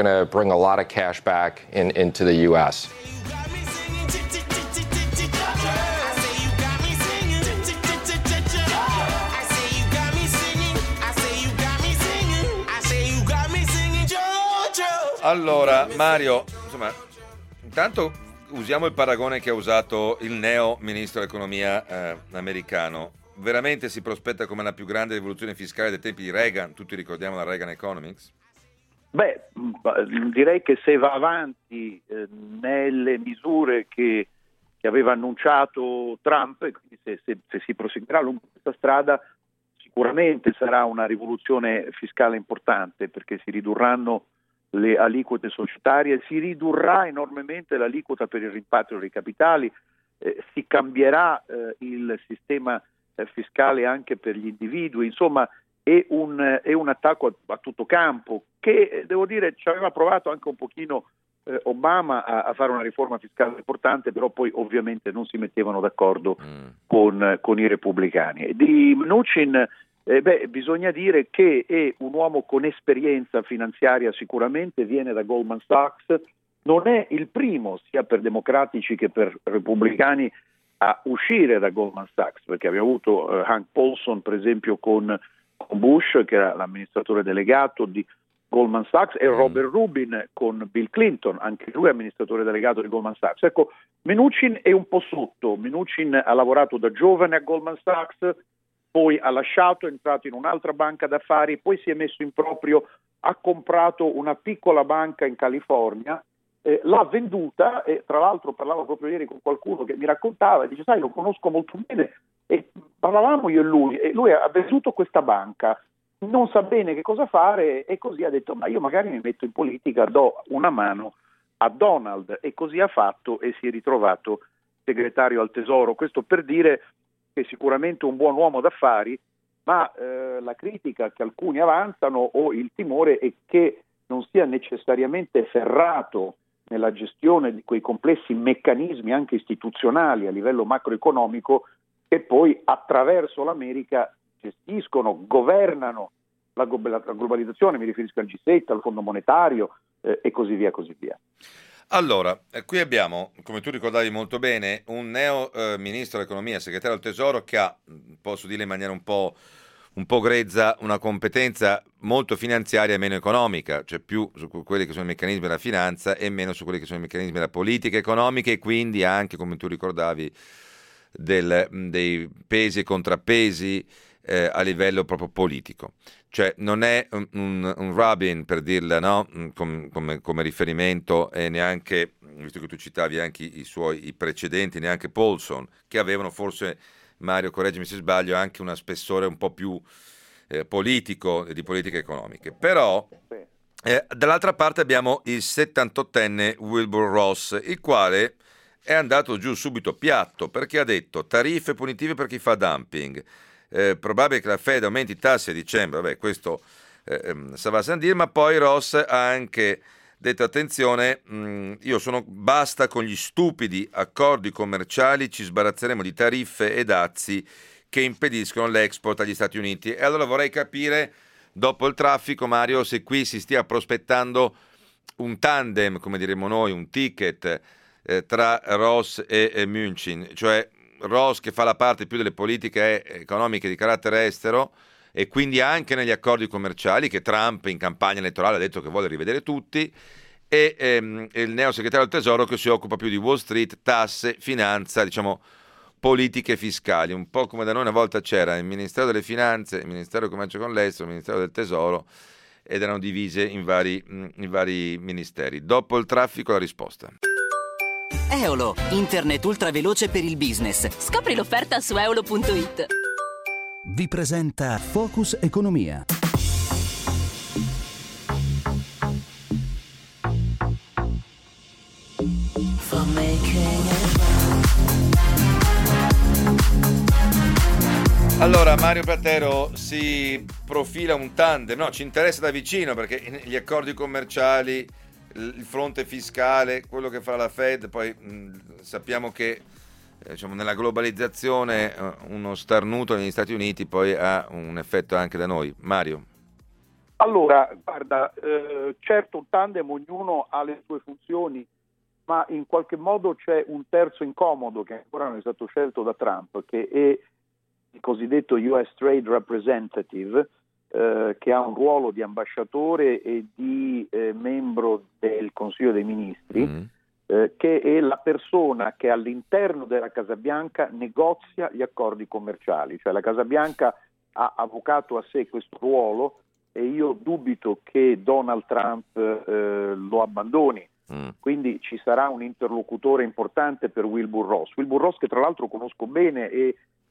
Speaker 2: Allora, Mario, insomma, intanto usiamo il paragone che ha usato il neo ministro dell'economia eh, americano. Veramente si prospetta come la più grande rivoluzione fiscale dei tempi di Reagan? Tutti ricordiamo la Reagan Economics?
Speaker 9: Beh, direi che se va avanti eh, nelle misure che, che aveva annunciato Trump, e quindi se, se, se si proseguirà lungo questa strada, sicuramente sarà una rivoluzione fiscale importante, perché si ridurranno le aliquote societarie, si ridurrà enormemente l'aliquota per il rimpatrio dei capitali, eh, si cambierà eh, il sistema eh, fiscale anche per gli individui, insomma è un, è un attacco a, a tutto campo che, eh, devo dire, ci aveva provato anche un pochino eh, Obama a, a fare una riforma fiscale importante, però poi ovviamente non si mettevano d'accordo mm. con, con i repubblicani. Di Mnuchin Eh, beh, bisogna dire che è un uomo con esperienza finanziaria, sicuramente viene da Goldman Sachs, non è il primo sia per democratici che per repubblicani a uscire da Goldman Sachs, perché abbiamo avuto eh, Hank Paulson per esempio con, con Bush, che era l'amministratore delegato di Goldman Sachs, e Robert Rubin con Bill Clinton, anche lui amministratore delegato di Goldman Sachs. Ecco, Mnuchin è un po' sotto. Mnuchin ha lavorato da giovane a Goldman Sachs, poi ha lasciato, è entrato in un'altra banca d'affari, poi si è messo in proprio, ha comprato una piccola banca in California, eh, l'ha venduta, e tra l'altro parlavo proprio ieri con qualcuno che mi raccontava, e dice sai, lo conosco molto bene, e parlavamo io e lui, e lui ha venduto questa banca, non sa bene che cosa fare, e così ha detto ma io magari mi metto in politica, do una mano a Donald, e così ha fatto e si è ritrovato segretario al Tesoro. Questo per dire che è sicuramente un buon uomo d'affari, ma eh, la critica che alcuni avanzano o il timore è che non sia necessariamente ferrato nella gestione di quei complessi meccanismi anche istituzionali a livello macroeconomico che poi attraverso l'America gestiscono, governano la, la globalizzazione, mi riferisco al G sette, al Fondo Monetario eh, e così via, così via.
Speaker 2: Allora, eh, qui abbiamo, come tu ricordavi molto bene, un neo eh, ministro dell'economia, segretario del Tesoro, che ha, posso dire in maniera un po', un po' grezza, una competenza molto finanziaria e meno economica, cioè più su quelli che sono i meccanismi della finanza e meno su quelli che sono i meccanismi della politica economica, e quindi anche, come tu ricordavi, del, dei pesi e contrappesi eh, a livello proprio politico. Cioè non è un, un, un Rubin, per dirla, no? Com, come, come riferimento, e neanche, visto che tu citavi anche i suoi i precedenti, neanche Paulson, che avevano forse, Mario correggimi se sbaglio, anche un spessore un po' più eh, politico, di politiche economiche. Però eh, dall'altra parte abbiamo il settantottenne Wilbur Ross, il quale è andato giù subito piatto, perché ha detto tariffe punitive per chi fa dumping. Eh, probabile che la Fed aumenti i tassi a dicembre, vabbè, questo eh, ça va sans dire, ma poi Ross ha anche detto attenzione, mh, io sono basta con gli stupidi accordi commerciali, ci sbarazzeremo di tariffe e dazi che impediscono l'export agli Stati Uniti. E allora vorrei capire, dopo il traffico, Mario, se qui si stia prospettando un tandem, come diremmo noi, un ticket eh, tra Ross e, e Mnuchin, cioè Ross che fa la parte più delle politiche economiche di carattere estero e quindi anche negli accordi commerciali che Trump in campagna elettorale ha detto che vuole rivedere tutti, e ehm, il neo segretario del Tesoro che si occupa più di Wall Street, tasse, finanza, diciamo politiche fiscali, un po' come da noi una volta c'era il Ministero delle Finanze, il Ministero del Commercio con l'Estero, il Ministero del Tesoro, ed erano divise in vari, in vari ministeri. Dopo il traffico la risposta.
Speaker 5: Eolo, internet ultraveloce per il business.
Speaker 6: Scopri l'offerta su eolo punto it.
Speaker 1: Vi presenta Focus Economia.
Speaker 2: Allora, Mario Platero, si profila un tandem, no, ci interessa da vicino perché gli accordi commerciali, il fronte fiscale, quello che fa la Fed, poi mh, sappiamo che eh, diciamo, nella globalizzazione eh, uno starnuto negli Stati Uniti poi ha un effetto anche da noi. Mario.
Speaker 9: Allora, guarda, eh, certo un tandem, ognuno ha le sue funzioni, ma in qualche modo c'è un terzo incomodo che ancora non è stato scelto da Trump, che è il cosiddetto U S Trade Representative, eh, che ha un ruolo di ambasciatore e di eh, membro del Consiglio dei Ministri, mm. eh, che è la persona che all'interno della Casa Bianca negozia gli accordi commerciali. Cioè la Casa Bianca ha avvocato a sé questo ruolo e io dubito che Donald Trump eh, lo abbandoni. Mm. Quindi ci sarà un interlocutore importante per Wilbur Ross. Wilbur Ross, che tra l'altro conosco bene, è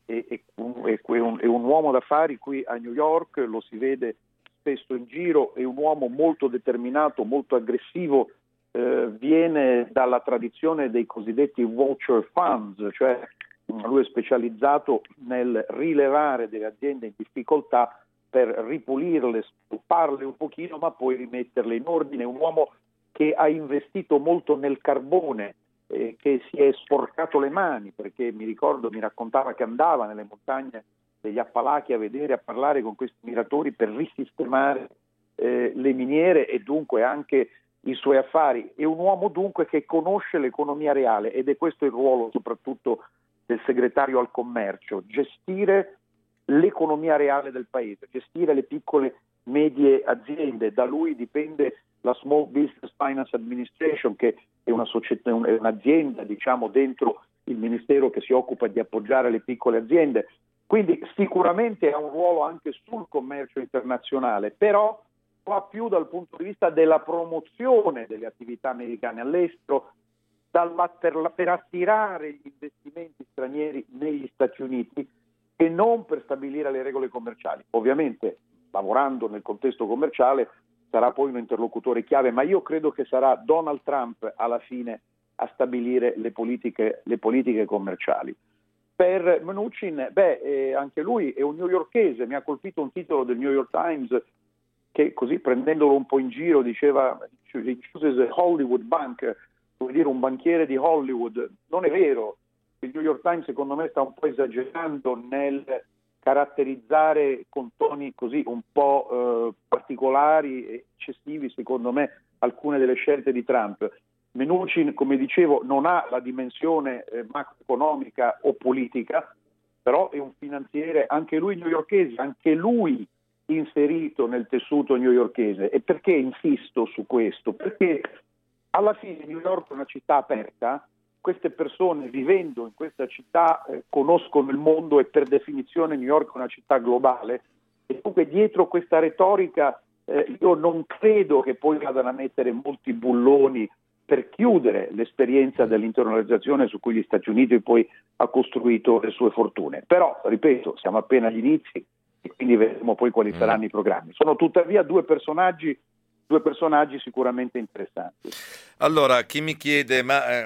Speaker 9: è, è, un, è, un, è un uomo d'affari qui a New York, lo si vede spesso in giro, è un uomo molto determinato, molto aggressivo, eh, viene dalla tradizione dei cosiddetti vulture funds, cioè lui è specializzato nel rilevare delle aziende in difficoltà per ripulirle, stupparle un pochino, ma poi rimetterle in ordine. Un uomo che ha investito molto nel carbone, eh, che si è sporcato le mani, perché mi ricordo, mi raccontava che andava nelle montagne degli Appalachi a vedere, a parlare con questi miratori per risistemare eh, le miniere e dunque anche i suoi affari. È un uomo dunque che conosce l'economia reale, ed è questo il ruolo soprattutto del segretario al commercio: gestire l'economia reale del paese, gestire le piccole medie aziende. Da lui dipende la Small Business Finance Administration, che è una società, è un'azienda, diciamo, dentro il ministero che si occupa di appoggiare le piccole aziende. Quindi sicuramente ha un ruolo anche sul commercio internazionale, però va più dal punto di vista della promozione delle attività americane all'estero, dalla, per, per attirare gli investimenti stranieri negli Stati Uniti e non per stabilire le regole commerciali. Ovviamente, lavorando nel contesto commerciale, sarà poi un interlocutore chiave, ma io credo che sarà Donald Trump alla fine a stabilire le politiche, le politiche commerciali. Per Mnuchin, beh, eh, anche lui è un newyorkese. Mi ha colpito un titolo del New York Times che, così prendendolo un po' in giro, diceva he chooses a Hollywood bank, vuol dire un banchiere di Hollywood. Non è vero. Il New York Times secondo me sta un po' esagerando nel caratterizzare con toni così un po' eh, particolari e eccessivi, secondo me, alcune delle scelte di Trump. Mnuchin, come dicevo, non ha la dimensione eh, macroeconomica o politica, però è un finanziere, anche lui newyorkese, anche lui inserito nel tessuto newyorkese. E perché insisto su questo? Perché alla fine New York è una città aperta, queste persone vivendo in questa città eh, conoscono il mondo e per definizione New York è una città globale, e dunque dietro questa retorica eh, io non credo che poi vadano a mettere molti bulloni per chiudere l'esperienza dell'internalizzazione su cui gli Stati Uniti poi ha costruito le sue fortune. Però, ripeto, siamo appena agli inizi e quindi vedremo poi quali saranno i programmi. Sono tuttavia due personaggi due personaggi sicuramente interessanti.
Speaker 2: Allora, chi mi chiede, ma eh,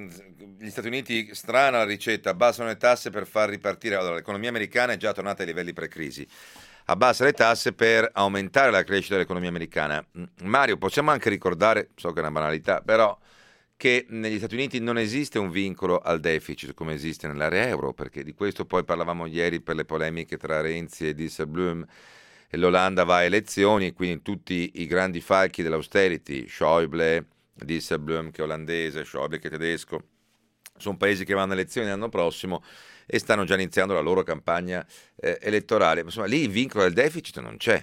Speaker 2: gli Stati Uniti, strana la ricetta, abbassano le tasse per far ripartire, allora l'economia americana è già tornata ai livelli pre-crisi, abbassa le tasse per aumentare la crescita dell'economia americana. Mario, possiamo anche ricordare, so che è una banalità, però che negli Stati Uniti non esiste un vincolo al deficit come esiste nell'area euro, perché di questo poi parlavamo ieri per le polemiche tra Renzi e Dijsselbloem, e l'Olanda va a elezioni, quindi tutti i grandi falchi dell'austerity, Schäuble, Dijsselbloem che è olandese, Schäuble che è tedesco, sono paesi che vanno a elezioni l'anno prossimo e stanno già iniziando la loro campagna eh, elettorale. Insomma, lì il vincolo del deficit non c'è.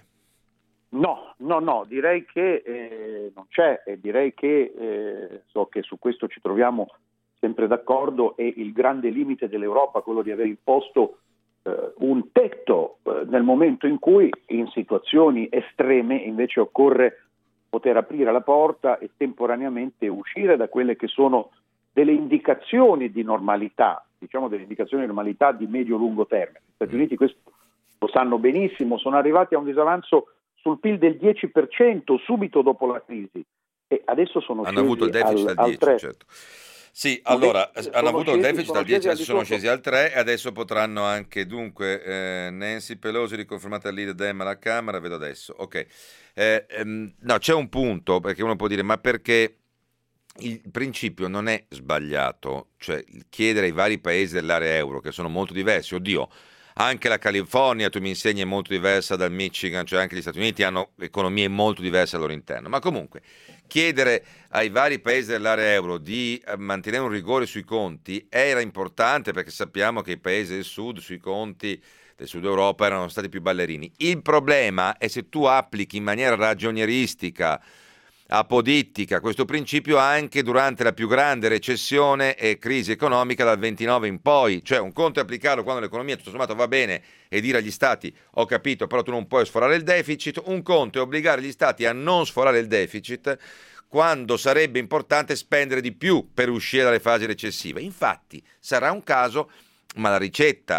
Speaker 9: No, no, no, direi che eh, non c'è, e direi che eh, so che su questo ci troviamo sempre d'accordo, e il grande limite dell'Europa, quello di aver imposto eh, un tetto eh, nel momento in cui in situazioni estreme invece occorre poter aprire la porta e temporaneamente uscire da quelle che sono delle indicazioni di normalità, diciamo delle indicazioni di normalità di medio-lungo termine. Gli Stati Uniti questo lo sanno benissimo, sono arrivati a un disavanzo sul P I L del dieci per cento subito dopo la crisi e adesso sono
Speaker 2: hanno avuto il deficit al, al dieci per cento, certo. Sì, allora hanno avuto scesi, il deficit al dieci, adesso sono scesi al tre e adesso potranno anche, dunque, eh, Nancy Pelosi riconfermata al leader Dem alla Camera, vedo adesso, ok. Eh, ehm, no, c'è un punto, perché uno può dire, ma perché il principio non è sbagliato, cioè chiedere ai vari paesi dell'area euro, che sono molto diversi, oddio, anche la California, tu mi insegni, è molto diversa dal Michigan, cioè anche gli Stati Uniti hanno economie molto diverse al loro interno, ma comunque chiedere ai vari paesi dell'area euro di mantenere un rigore sui conti era importante, perché sappiamo che i paesi del sud sui conti del sud Europa erano stati più ballerini. Il problema è se tu applichi in maniera ragionieristica, apodittica, questo principio anche durante la più grande recessione e crisi economica dal ventinove in poi. Cioè, un conto è applicarlo quando l'economia tutto sommato va bene e dire agli stati ho capito, però tu non puoi sforare il deficit, un conto è obbligare gli stati a non sforare il deficit quando sarebbe importante spendere di più per uscire dalle fasi recessive. Infatti sarà un caso, ma la ricetta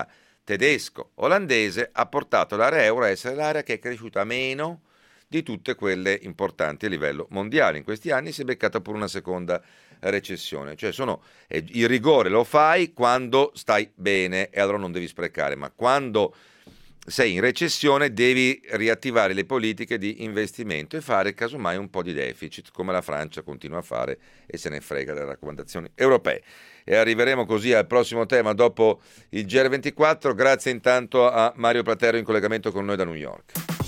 Speaker 2: tedesco, olandese, ha portato l'area euro a essere l'area che è cresciuta meno di tutte quelle importanti a livello mondiale. In questi anni si è beccata pure una seconda recessione, cioè sono, eh, il rigore lo fai quando stai bene e allora non devi sprecare, ma quando sei in recessione devi riattivare le politiche di investimento e fare casomai un po' di deficit, come la Francia continua a fare e se ne frega delle raccomandazioni europee. E arriveremo così al prossimo tema dopo il G R ventiquattro. Grazie intanto a Mario Platero in collegamento con noi da New York.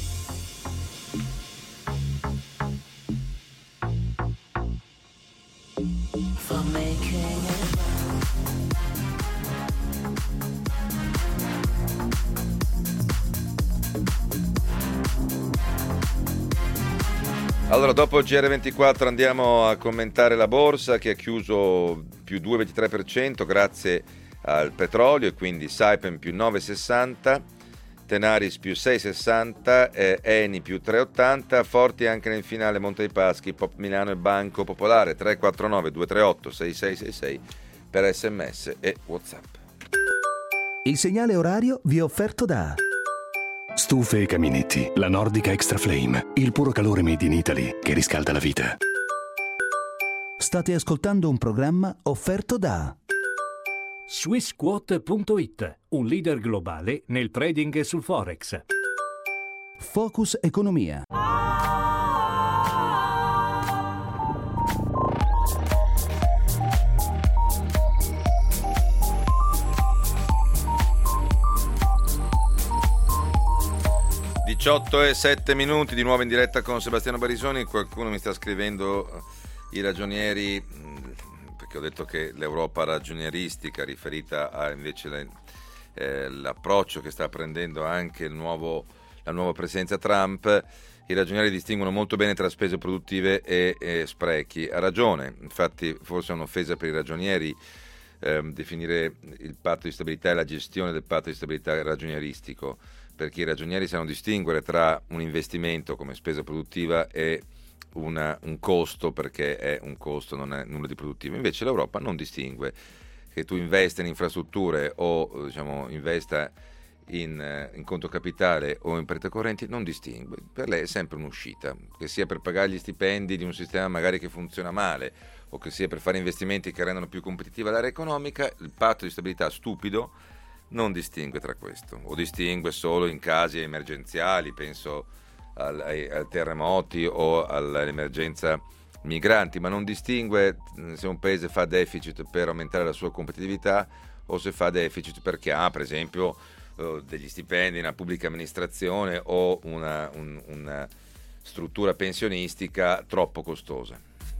Speaker 2: Allora, dopo il G R ventiquattro andiamo a commentare la borsa che ha chiuso più due virgola ventitré per cento grazie al petrolio e quindi Saipem più nove virgola sessanta, Tenaris più sei virgola sessanta, eh, Eni più tre virgola ottanta, forti anche nel finale Monte dei Paschi, Pop Milano e Banco Popolare. Tre quattro nove due tre otto sei sei sei sei per sms e WhatsApp.
Speaker 1: Il segnale orario vi è offerto da
Speaker 11: Stufe e caminetti, la Nordica Extra Flame, il puro calore made in Italy che riscalda la vita.
Speaker 1: State ascoltando un programma offerto da
Speaker 7: Swissquote punto it, un leader globale nel trading sul Forex.
Speaker 1: Focus Economia.
Speaker 2: diciotto e sette minuti, di nuovo in diretta con Sebastiano Barisoni. Qualcuno mi sta scrivendo i ragionieri, perché ho detto che l'Europa ragionieristica riferita a invece le, eh, l'approccio che sta prendendo anche il nuovo, la nuova presidenza Trump. I ragionieri distinguono molto bene tra spese produttive e, e sprechi. Ha ragione, infatti forse è un'offesa per i ragionieri eh, definire il patto di stabilità e la gestione del patto di stabilità ragionieristico, perché i ragionieri sanno distinguere tra un investimento come spesa produttiva e una, un costo, perché è un costo, non è nulla di produttivo. Invece l'Europa non distingue, che tu investa in infrastrutture o diciamo investa in, in conto capitale o in prete correnti, non distingue. Per lei è sempre un'uscita, che sia per pagare gli stipendi di un sistema magari che funziona male o che sia per fare investimenti che rendono più competitiva l'area economica. Il patto di stabilità stupido non distingue tra questo, o distingue solo in casi emergenziali, penso al, ai, ai terremoti o all'emergenza migranti, ma non distingue se un paese fa deficit per aumentare la sua competitività o se fa deficit perché ha, per esempio, uh, degli stipendi, una pubblica amministrazione o una, un, una struttura pensionistica troppo costosa.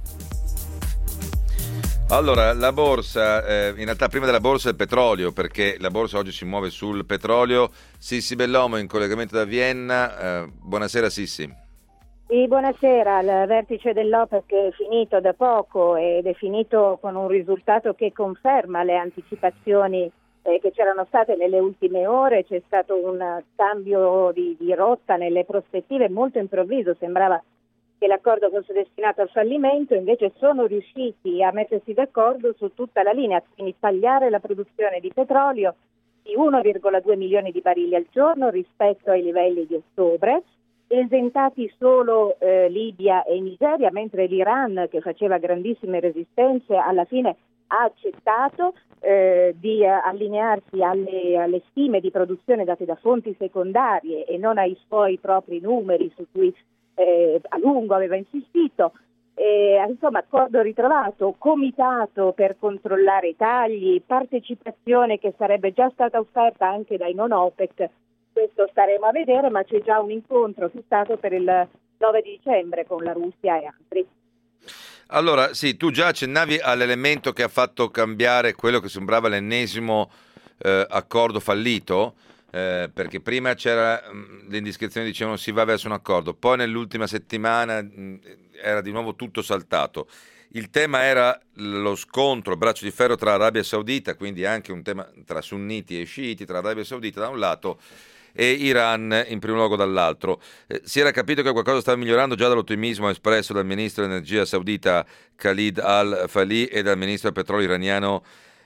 Speaker 2: Allora, la borsa, eh, in realtà prima della borsa il petrolio, perché la borsa oggi si muove sul petrolio. Sissi Bellomo in collegamento da Vienna. Eh, buonasera Sissi.
Speaker 12: Sì, buonasera. Il vertice dell'OPEC è finito da poco ed è finito con un risultato che conferma le anticipazioni eh, che c'erano state nelle ultime ore. C'è stato un cambio di, di rotta nelle prospettive molto improvviso, sembrava che l'accordo fosse destinato al fallimento, invece sono riusciti a mettersi d'accordo su tutta la linea, quindi tagliare la produzione di petrolio di uno virgola due milioni di barili al giorno rispetto ai livelli di ottobre, esentati solo eh, Libia e Nigeria, mentre l'Iran, che faceva grandissime resistenze, alla fine ha accettato eh, di eh, allinearsi alle, alle stime di produzione date da fonti secondarie e non ai suoi propri numeri su cui Eh, a lungo aveva insistito. Eh, insomma, accordo ritrovato, comitato per controllare i tagli, partecipazione che sarebbe già stata offerta anche dai non OPEC. Questo staremo a vedere, ma c'è già un incontro fissato per il nove di dicembre con la Russia e altri.
Speaker 2: Allora, sì, tu già accennavi all'elemento che ha fatto cambiare quello che sembrava l'ennesimo eh, accordo fallito. Eh, perché prima c'era mh, le indiscrezioni dicevano si va verso un accordo, poi nell'ultima settimana mh, era di nuovo tutto saltato. Il tema era lo scontro, il braccio di ferro tra Arabia Saudita, quindi anche un tema tra sunniti e sciiti, tra Arabia Saudita da un lato e Iran in primo luogo dall'altro. Eh, si era capito che qualcosa stava migliorando già dall'ottimismo espresso dal ministro dell'energia saudita Khalid al-Falih e dal ministro del petrolio iraniano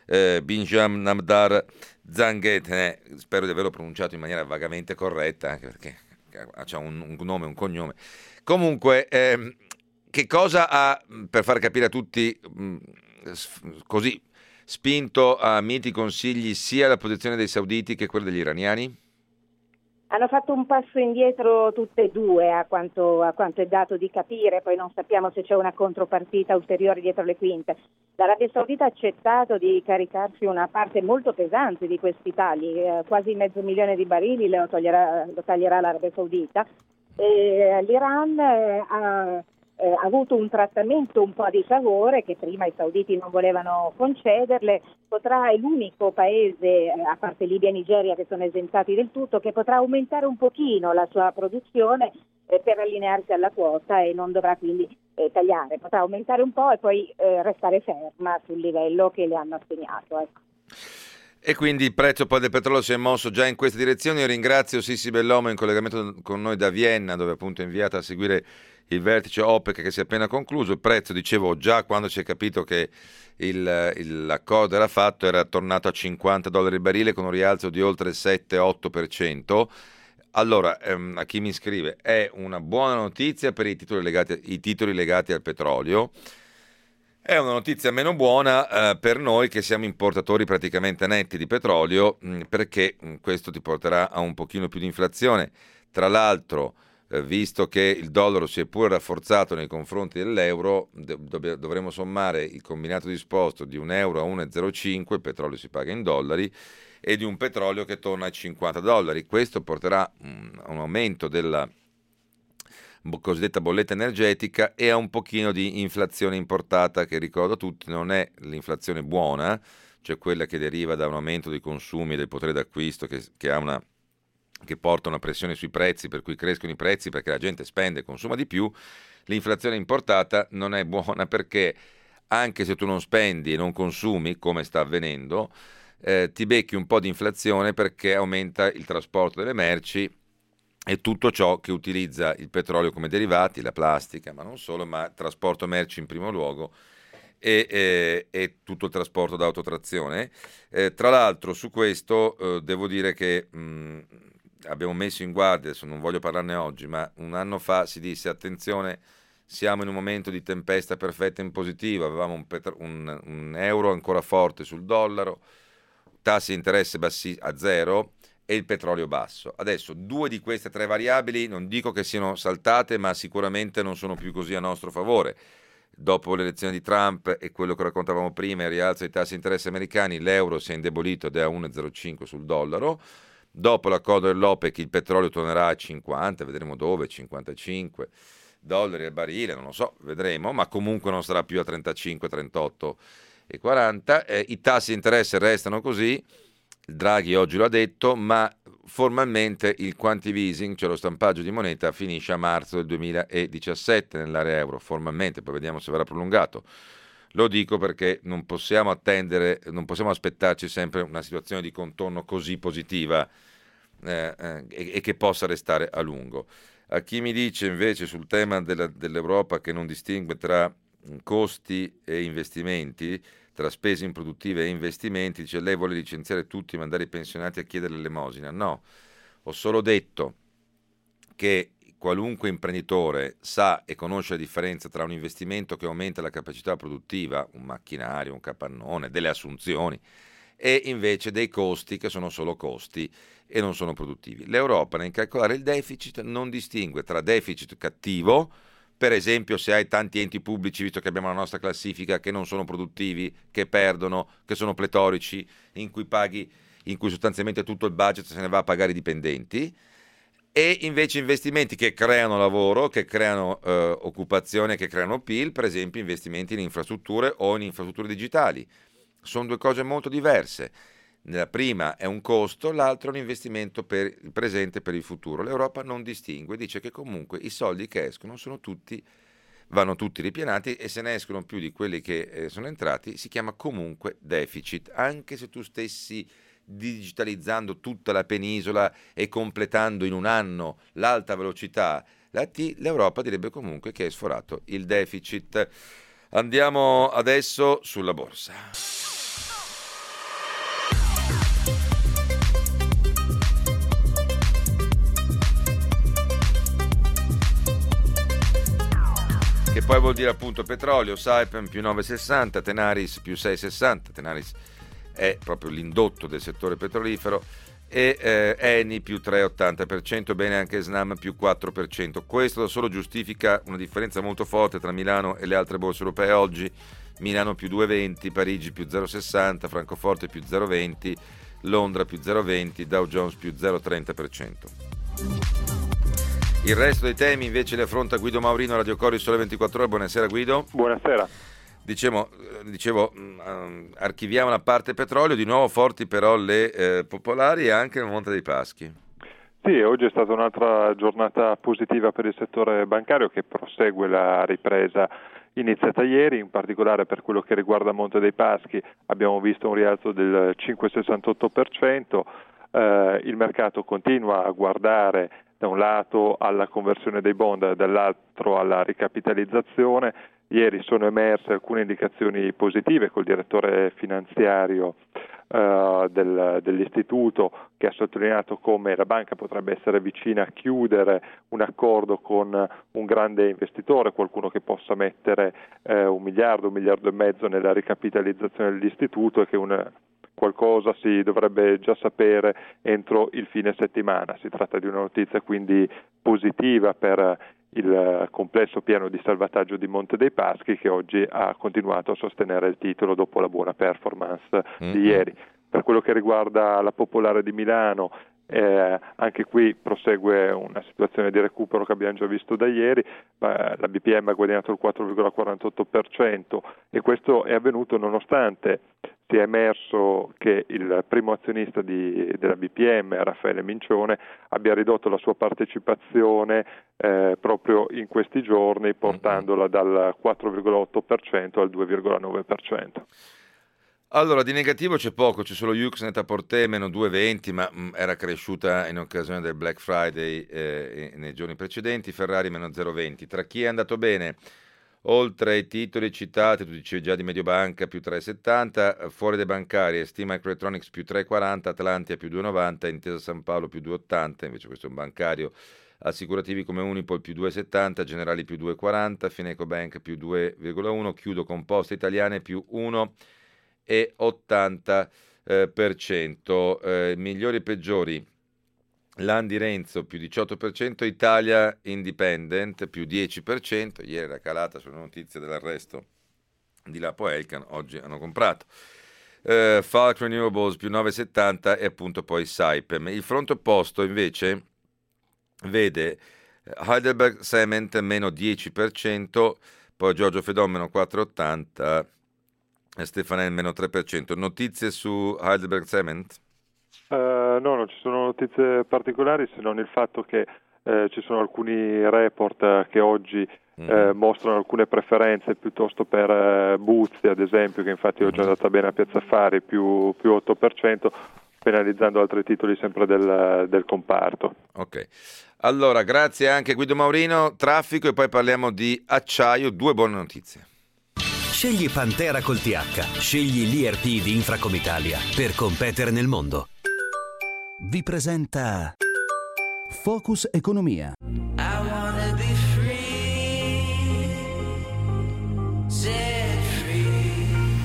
Speaker 2: eh, Binjam Namdar Zanghete, eh, spero di averlo pronunciato in maniera vagamente corretta, anche perché ha un, un nome e un cognome. Comunque, ehm, che cosa ha, per far capire a tutti, mh, così spinto a miti consigli sia la posizione dei sauditi che quella degli iraniani?
Speaker 12: Hanno fatto un passo indietro tutte e due, a quanto, a quanto è dato di capire, poi non sappiamo se c'è una contropartita ulteriore dietro le quinte. L'Arabia Saudita ha accettato di caricarsi una parte molto pesante di questi tagli, eh, quasi mezzo milione di barili lo, toglierà, lo taglierà l'Arabia Saudita. E l'Iran eh, ha Eh, ha avuto un trattamento un po' di favore che prima i sauditi non volevano concederle, potrà, è l'unico paese, eh, a parte Libia e Nigeria che sono esentati del tutto, che potrà aumentare un pochino la sua produzione eh, per allinearsi alla quota e non dovrà quindi eh, tagliare, potrà aumentare un po' e poi eh, restare ferma sul livello che le hanno assegnato. Ecco.
Speaker 2: E quindi il prezzo poi del petrolio si è mosso già in questa direzione. Io ringrazio Sissi Bellomo in collegamento con noi da Vienna, dove appunto è inviata a seguire il vertice OPEC che si è appena concluso. Il prezzo, dicevo, già quando si è capito che il, il, l'accordo era fatto, era tornato a cinquanta dollari il barile con un rialzo di oltre il sette otto per cento. Allora, ehm, a chi mi scrive, è una buona notizia per i titoli legati, i titoli legati al petrolio. È una notizia meno buona eh, per noi che siamo importatori praticamente netti di petrolio, mh, perché mh, questo ti porterà a un pochino più di inflazione. Tra l'altro, eh, visto che il dollaro si è pure rafforzato nei confronti dell'euro, dov- dovremo sommare il combinato disposto di un euro a uno virgola zero cinque, il petrolio si paga in dollari, e di un petrolio che torna ai cinquanta dollari. Questo porterà mh, a un aumento della cosiddetta bolletta energetica e a un pochino di inflazione importata, che ricordo a tutti non è l'inflazione buona, cioè quella che deriva da un aumento dei consumi e del potere d'acquisto che, che, ha una, che porta una pressione sui prezzi, per cui crescono i prezzi perché la gente spende e consuma di più. L'inflazione importata non è buona perché anche se tu non spendi e non consumi, come sta avvenendo, eh, ti becchi un po' di inflazione perché aumenta il trasporto delle merci e tutto ciò che utilizza il petrolio come derivati, la plastica, ma non solo, ma trasporto merci in primo luogo e, e, e tutto il trasporto da autotrazione. Eh, tra l'altro su questo eh, devo dire che mh, abbiamo messo in guardia, adesso non voglio parlarne oggi, ma un anno fa si disse attenzione, siamo in un momento di tempesta perfetta in positivo, avevamo un, petro- un, un euro ancora forte sul dollaro, tassi di interesse bassi a zero, e il petrolio basso. Adesso due di queste tre variabili non dico che siano saltate, ma sicuramente non sono più così a nostro favore. Dopo l'elezione di Trump e quello che raccontavamo prima, il rialzo dei tassi di interesse americani, l'euro si è indebolito ed è a uno virgola zero cinque sul dollaro. Dopo l'accordo dell'OPEC il petrolio tornerà a cinquanta, vedremo dove, cinquantacinque dollari al barile, non lo so, vedremo, ma comunque non sarà più a trentacinque, trentotto e quaranta. Eh, I tassi di interesse restano così. Draghi oggi lo ha detto, ma formalmente il quantitative easing, cioè lo stampaggio di moneta, finisce a marzo del duemiladiciassette nell'area euro, formalmente, poi vediamo se verrà prolungato. Lo dico perché non possiamo attendere, non possiamo aspettarci sempre una situazione di contorno così positiva eh, eh, e, e che possa restare a lungo. A chi mi dice invece sul tema della, dell'Europa che non distingue tra costi e investimenti, tra spese improduttive e investimenti, dice lei vuole licenziare tutti, mandare i pensionati a chiedere l'elemosina. No, ho solo detto che qualunque imprenditore sa e conosce la differenza tra un investimento che aumenta la capacità produttiva, un macchinario, un capannone, delle assunzioni, e invece dei costi che sono solo costi e non sono produttivi. L'Europa nel calcolare il deficit non distingue tra deficit cattivo, per esempio se hai tanti enti pubblici, visto che abbiamo la nostra classifica, che non sono produttivi, che perdono, che sono pletorici, in cui paghi, in cui sostanzialmente tutto il budget se ne va a pagare i dipendenti, e invece investimenti che creano lavoro, che creano eh, occupazione, che creano P I L, per esempio investimenti in infrastrutture o in infrastrutture digitali. Sono due cose molto diverse. La prima è un costo, l'altro è un investimento per il presente e per il futuro. L'Europa non distingue, dice che comunque i soldi che escono sono tutti, vanno tutti ripianati, e se ne escono più di quelli che eh, sono entrati si chiama comunque deficit, anche se tu stessi digitalizzando tutta la penisola e completando in un anno l'alta velocità, la T, l'Europa direbbe comunque che è sforato il deficit. Andiamo adesso sulla borsa. che poi vuol dire appunto petrolio, Saipem più nove virgola sessanta, Tenaris più sei virgola sessanta, Tenaris è proprio l'indotto del settore petrolifero, e eh, Eni più tre virgola ottanta per cento, bene anche Snam più quattro per cento. Questo da solo giustifica una differenza molto forte tra Milano e le altre borse europee oggi. Milano più due virgola venti, Parigi più zero virgola sessanta, Francoforte più zero virgola venti, Londra più zero virgola venti, Dow Jones più zero virgola trenta per cento. Il resto dei temi invece li affronta Guido Maurino, Radio Cori, Sole ventiquattro Ore. Buonasera Guido.
Speaker 13: Buonasera.
Speaker 2: Dicevo, dicevo um, archiviamo la parte petrolio, di nuovo forti però le eh, popolari e anche il Monte dei Paschi.
Speaker 13: Sì, oggi è stata un'altra giornata positiva per il settore bancario che prosegue la ripresa iniziata ieri, in particolare per quello che riguarda Monte dei Paschi abbiamo visto un rialzo del cinque virgola sessantotto per cento, eh, il mercato continua a guardare da un lato alla conversione dei bond, dall'altro alla ricapitalizzazione. Ieri sono emerse alcune indicazioni positive col direttore finanziario uh, del, dell'istituto, che ha sottolineato come la banca potrebbe essere vicina a chiudere un accordo con un grande investitore, qualcuno che possa mettere uh, un miliardo, un miliardo e mezzo nella ricapitalizzazione dell'istituto, e che un qualcosa si dovrebbe già sapere entro il fine settimana. Si tratta di una notizia quindi positiva per il complesso piano di salvataggio di Monte dei Paschi, che oggi ha continuato a sostenere il titolo dopo la buona performance mm-hmm. di ieri. Per quello che riguarda la Popolare di Milano, eh, anche qui prosegue una situazione di recupero che abbiamo già visto da ieri, ma la B P M ha guadagnato il quattro virgola quarantotto per cento, e questo è avvenuto nonostante sia emerso che il primo azionista di, della B P M, Raffaele Mincione, abbia ridotto la sua partecipazione eh, proprio in questi giorni, portandola dal quattro virgola otto per cento al due virgola nove per cento.
Speaker 2: Allora, di negativo c'è poco, c'è solo Uxnet a Portè, meno due virgola venti, ma mh, era cresciuta in occasione del Black Friday eh, nei giorni precedenti. Ferrari meno zero virgola venti. Tra chi è andato bene, oltre ai titoli citati, tu dicevi già di Mediobanca più tre virgola settanta, fuori dai bancari, ST Microelectronics più tre virgola quaranta, Atlantia più due virgola novanta, Intesa San Paolo più due virgola ottanta, invece questo è un bancario, assicurativi come Unipol più due virgola settanta, Generali più due virgola quaranta, Fineco Bank più due virgola uno, chiudo con Poste Italiane più uno virgola ottanta per cento. Eh, migliori e peggiori, Landi Renzo più diciotto per cento, Italia Independent più dieci per cento, ieri era calata sulle notizie dell'arresto di Lapo Elkan, oggi hanno comprato. Eh, Falk Renewables più nove virgola settanta e appunto poi Saipem. Il fronte opposto invece vede Heidelberg Cement meno dieci per cento, poi Giorgio Fedon meno quattro virgola ottanta, Stefanel meno tre per cento. Notizie su Heidelberg Cement?
Speaker 13: Uh, no, non ci sono notizie particolari, se non il fatto che eh, ci sono alcuni report eh, che oggi mm. eh, mostrano alcune preferenze piuttosto per eh, Buzzi, ad esempio, che infatti mm. oggi è andata bene a Piazza Affari, più, più otto per cento, penalizzando altri titoli sempre del, del comparto.
Speaker 2: Ok, allora grazie anche Guido Maurino. Traffico e poi parliamo di acciaio, due buone notizie.
Speaker 14: Scegli Pantera col T H, scegli l'I R P di Infracom Italia per competere nel mondo.
Speaker 1: Vi presenta Focus Economia.
Speaker 8: I wanna be free, set free.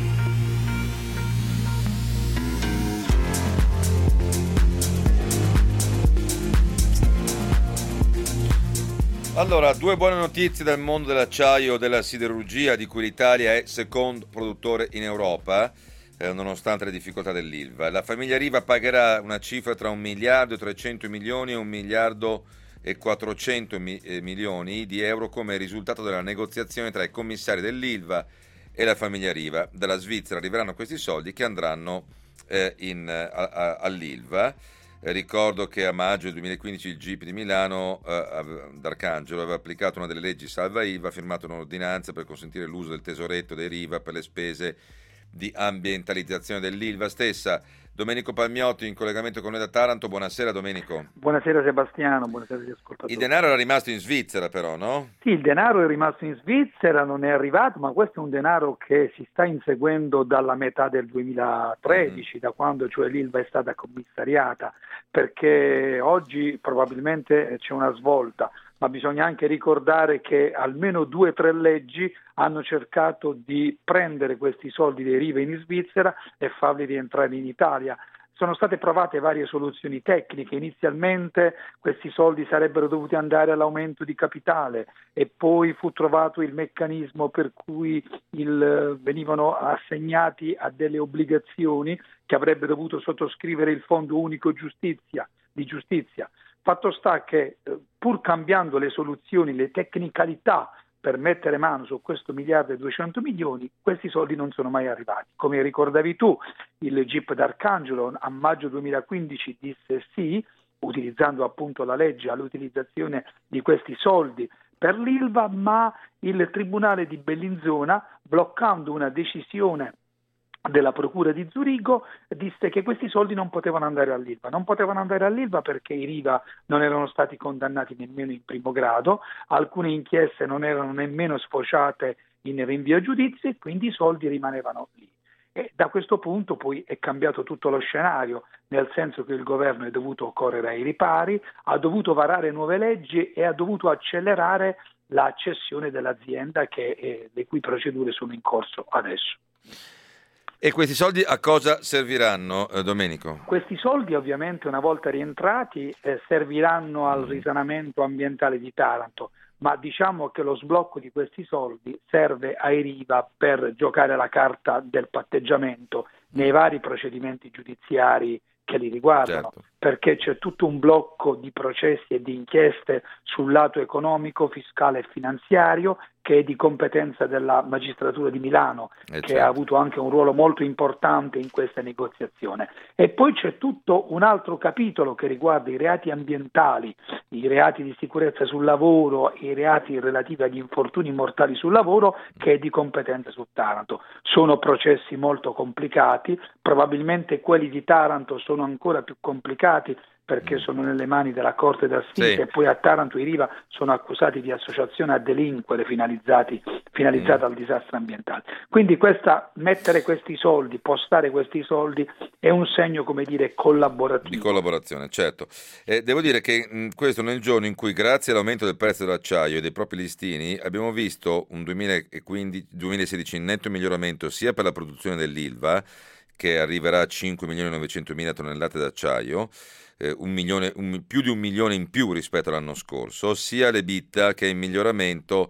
Speaker 2: Allora, due buone notizie dal mondo dell'acciaio e della siderurgia, di cui l'Italia è secondo produttore in Europa, eh, nonostante le difficoltà dell'Ilva. La famiglia Riva pagherà una cifra tra un miliardo e trecento milioni e un miliardo e quattrocento mi, eh, milioni di euro come risultato della negoziazione tra i commissari dell'Ilva e la famiglia Riva. Dalla Svizzera arriveranno questi soldi che andranno eh, in, a, a, all'Ilva. Ricordo che a maggio del duemilaquindici il G I P di Milano, eh, d'Arcangelo, aveva applicato una delle leggi salva I V A, firmato un'ordinanza per consentire l'uso del tesoretto dei Riva per le spese di ambientalizzazione dell'Ilva stessa. Domenico Palmiotti in collegamento con noi da Taranto. Buonasera Domenico.
Speaker 15: Buonasera Sebastiano, buonasera agli ascoltatori.
Speaker 2: Il denaro era rimasto in Svizzera però, no?
Speaker 15: Sì, il denaro è rimasto in Svizzera, non è arrivato, ma questo è un denaro che si sta inseguendo dalla metà del duemilatredici, mm. da quando cioè l'Ilva è stata commissariata, perché oggi probabilmente c'è una svolta, ma bisogna anche ricordare che almeno due o tre leggi hanno cercato di prendere questi soldi dei Riva in Svizzera e farli rientrare in Italia. Sono state provate varie soluzioni tecniche. Inizialmente questi soldi sarebbero dovuti andare all'aumento di capitale e poi fu trovato il meccanismo per cui il, venivano assegnati a delle obbligazioni che avrebbe dovuto sottoscrivere il Fondo Unico Giustizia, di Giustizia. Fatto sta che pur cambiando le soluzioni, le tecnicalità per mettere mano su questo miliardo e duecento milioni, questi soldi non sono mai arrivati. Come ricordavi tu, il G I P d'Arcangelo a maggio duemilaquindici disse sì, utilizzando appunto la legge all'utilizzazione di questi soldi per l'Ilva, ma il Tribunale di Bellinzona, bloccando una decisione della Procura di Zurigo, disse che questi soldi non potevano andare all'Ilva. Non potevano andare all'Ilva perché i Riva non erano stati condannati nemmeno in primo grado, alcune inchieste non erano nemmeno sfociate in rinvio a giudizio e quindi i soldi rimanevano lì. E da questo punto poi è cambiato tutto lo scenario, nel senso che il governo è dovuto correre ai ripari, ha dovuto varare nuove leggi e ha dovuto accelerare la cessione dell'azienda, che, eh, le cui procedure sono in corso adesso.
Speaker 2: E questi soldi a cosa serviranno, eh, Domenico?
Speaker 15: Questi soldi ovviamente una volta rientrati eh, serviranno al risanamento ambientale di Taranto, ma diciamo che lo sblocco di questi soldi serve ai Riva per giocare la carta del patteggiamento nei vari procedimenti giudiziari che li riguardano, certo. Perché c'è tutto un blocco di processi e di inchieste sul lato economico, fiscale e finanziario che è di competenza della magistratura di Milano, eh che certo. ha avuto anche un ruolo molto importante in questa negoziazione. E poi c'è tutto un altro capitolo che riguarda i reati ambientali, i reati di sicurezza sul lavoro e i reati relativi agli infortuni mortali sul lavoro, che è di competenza su Taranto. Sono processi molto complicati, probabilmente quelli di Taranto sono ancora più complicati perché sono nelle mani della Corte d'Assise, sì. E poi a Taranto i Riva sono accusati di associazione a delinquere finalizzati, finalizzata mm. al disastro ambientale. Quindi questa, mettere questi soldi, postare questi soldi è un segno, come dire, collaborativo.
Speaker 2: Di collaborazione, certo. Eh, devo dire che mh, questo nel giorno in cui, grazie all'aumento del prezzo dell'acciaio e dei propri listini, abbiamo visto un duemilaquindici duemilasedici in netto miglioramento sia per la produzione dell'Ilva, che arriverà a cinque milioni novecentomila tonnellate d'acciaio, eh, un milione, un, più di un milione in più rispetto all'anno scorso, sia l'EBITDA che è in miglioramento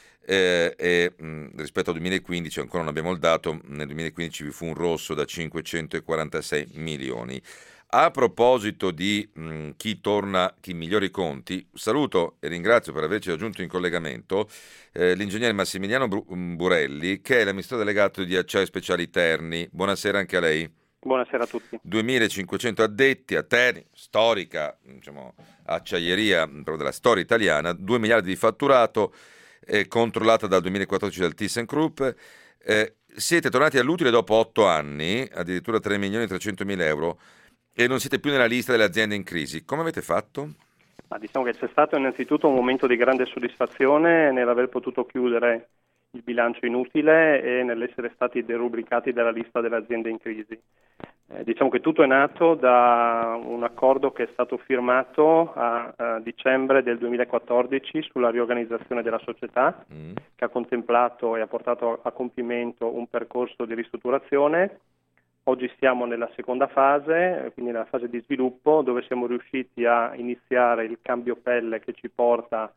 Speaker 2: eh, e, mh, rispetto al duemilaquindici, ancora non abbiamo il dato, nel duemilaquindici vi fu un rosso da cinquecentoquarantasei milioni. A proposito di mh, chi torna, chi migliora i conti, saluto e ringrazio per averci raggiunto in collegamento eh, l'ingegnere Massimiliano Burelli, che è l'amministratore delegato di Acciaio Speciali Terni. Buonasera anche a lei.
Speaker 16: Buonasera a tutti.
Speaker 2: duemilacinquecento addetti a Terni, storica diciamo, acciaieria però della storia italiana, due miliardi di fatturato, eh, controllata dal duemilaquattordici dal ThyssenKrupp. Eh, siete tornati all'utile dopo otto anni, addirittura tre milioni trecentomila euro, e non siete più nella lista delle aziende in crisi. Come avete fatto?
Speaker 16: Ma diciamo che c'è stato innanzitutto un momento di grande soddisfazione nell'aver potuto chiudere il bilancio inutile e nell'essere stati derubricati dalla lista delle aziende in crisi. Eh, diciamo che tutto è nato da un accordo che è stato firmato a, a dicembre del duemilaquattordici sulla riorganizzazione della società, mm. che ha contemplato e ha portato a compimento un percorso di ristrutturazione. Oggi siamo nella seconda fase, quindi nella fase di sviluppo, dove siamo riusciti a iniziare il cambio pelle che ci porta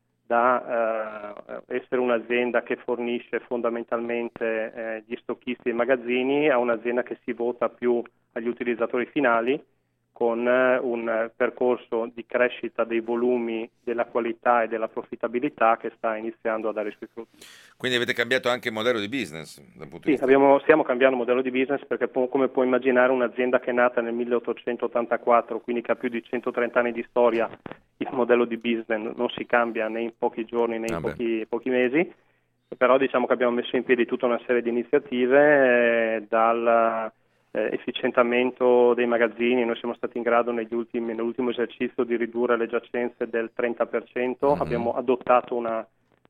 Speaker 16: da eh, essere un'azienda che fornisce fondamentalmente eh, gli stocchisti e i magazzini a un'azienda che si vota più agli utilizzatori finali, con eh, un percorso di crescita dei volumi, della qualità e della profittabilità che sta iniziando a dare i suoi frutti.
Speaker 2: Quindi avete cambiato anche il modello di business? Dal punto di
Speaker 16: sì,
Speaker 2: vista...
Speaker 16: abbiamo, stiamo cambiando modello di business perché po- come puoi immaginare un'azienda che è nata nel milleottocentottantaquattro, quindi che ha più di centotrenta anni di storia, il modello di business non si cambia né in pochi giorni né in ah pochi, pochi mesi, però diciamo che abbiamo messo in piedi tutta una serie di iniziative eh, dal eh, efficientamento dei magazzini. Noi siamo stati in grado negli ultimi, nell'ultimo esercizio di ridurre le giacenze del trenta per cento, mm-hmm. abbiamo adottato una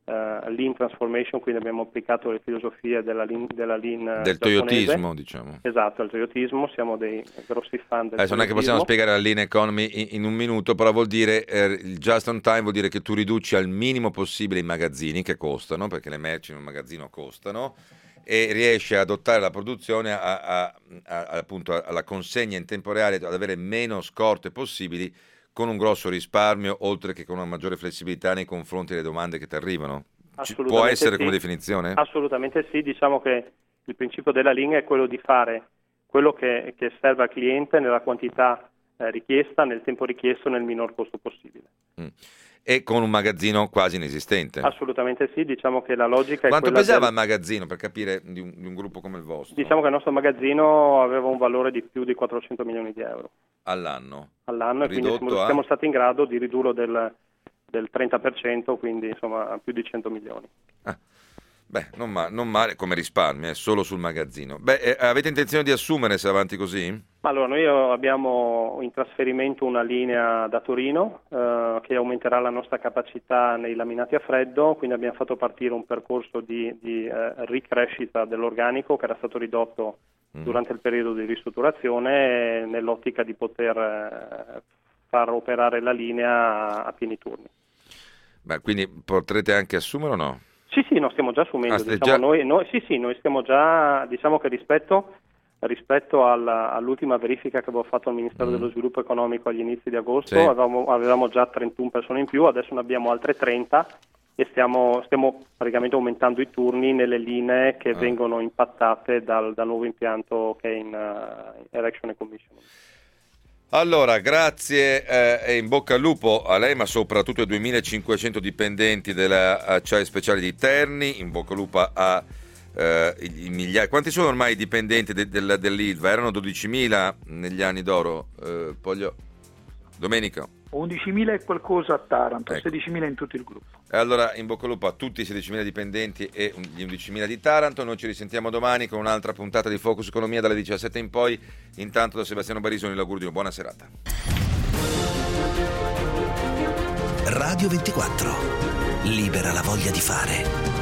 Speaker 16: uh, Lean Transformation, quindi abbiamo applicato le filosofie della Lean, della lean
Speaker 2: del toyotismo, diciamo.
Speaker 16: Esatto, il toyotismo, siamo dei grossi fan del
Speaker 2: Adesso non è che possiamo spiegare la Lean Economy in, in un minuto, però vuol dire, eh, il just on time vuol dire che tu riduci al minimo possibile i magazzini che costano, perché le merci in un magazzino costano, e riesce a adottare la produzione a, a, a, appunto alla consegna in tempo reale, ad avere meno scorte possibili, con un grosso risparmio, oltre che con una maggiore flessibilità nei confronti delle domande che ti arrivano. Può essere
Speaker 16: sì.
Speaker 2: come definizione?
Speaker 16: Assolutamente sì, diciamo che il principio della linea è quello di fare quello che, che serve al cliente nella quantità eh, richiesta, nel tempo richiesto, nel minor costo possibile.
Speaker 2: Mm. E con un magazzino quasi inesistente.
Speaker 16: Assolutamente sì, diciamo che la logica
Speaker 2: Quanto
Speaker 16: è quella
Speaker 2: pesava
Speaker 16: del...
Speaker 2: il magazzino, per capire, di un, di un gruppo come il vostro?
Speaker 16: Diciamo che il nostro magazzino aveva un valore di più di quattrocento milioni di euro.
Speaker 2: All'anno?
Speaker 16: All'anno, e quindi siamo,
Speaker 2: a...
Speaker 16: siamo stati in grado di ridurlo del, del trenta per cento, quindi insomma più di cento milioni.
Speaker 2: Ah. Beh, non, ma- non male come risparmio, è solo sul magazzino. Beh, eh, avete intenzione di assumere se avanti così?
Speaker 16: Allora, noi abbiamo in trasferimento una linea da Torino eh, che aumenterà la nostra capacità nei laminati a freddo, quindi abbiamo fatto partire un percorso di, di eh, ricrescita dell'organico che era stato ridotto mm. durante il periodo di ristrutturazione, nell'ottica di poter eh, far operare la linea a, a pieni turni.
Speaker 2: Beh, quindi potrete anche assumere o no?
Speaker 16: Sì, sì, noi stiamo già assumendo,
Speaker 2: ah,
Speaker 16: diciamo,
Speaker 2: già...
Speaker 16: Noi, noi, sì, sì, noi stiamo già, diciamo che rispetto, rispetto alla, all'ultima verifica che avevo fatto al Ministero mm. dello Sviluppo Economico agli inizi di agosto,
Speaker 2: sì.
Speaker 16: avevamo, avevamo già trentuno persone in più, adesso ne abbiamo altre trenta e stiamo, stiamo praticamente aumentando i turni nelle linee che ah. vengono impattate dal, dal nuovo impianto che è in uh, erection e commissioning.
Speaker 2: Allora, grazie eh, e in bocca al lupo a lei, ma soprattutto ai duemilacinquecento dipendenti della Acciai Speciali di Terni, in bocca al lupo a eh, i migliaia. Quanti sono ormai i dipendenti de, de, dell'Ilva? Erano dodicimila negli anni d'oro, eh, Poglio. Domenico?
Speaker 15: undicimila e qualcosa a Taranto,
Speaker 2: ecco.
Speaker 15: sedicimila in tutto il gruppo.
Speaker 2: E allora in bocca al lupo a tutti i sedicimila dipendenti e gli undicimila di Taranto. Noi ci risentiamo domani con un'altra puntata di Focus Economia dalle diciassette in poi. Intanto da Sebastiano Barisoni l'augurio di una buona serata.
Speaker 17: Radio ventiquattro, libera la voglia di fare.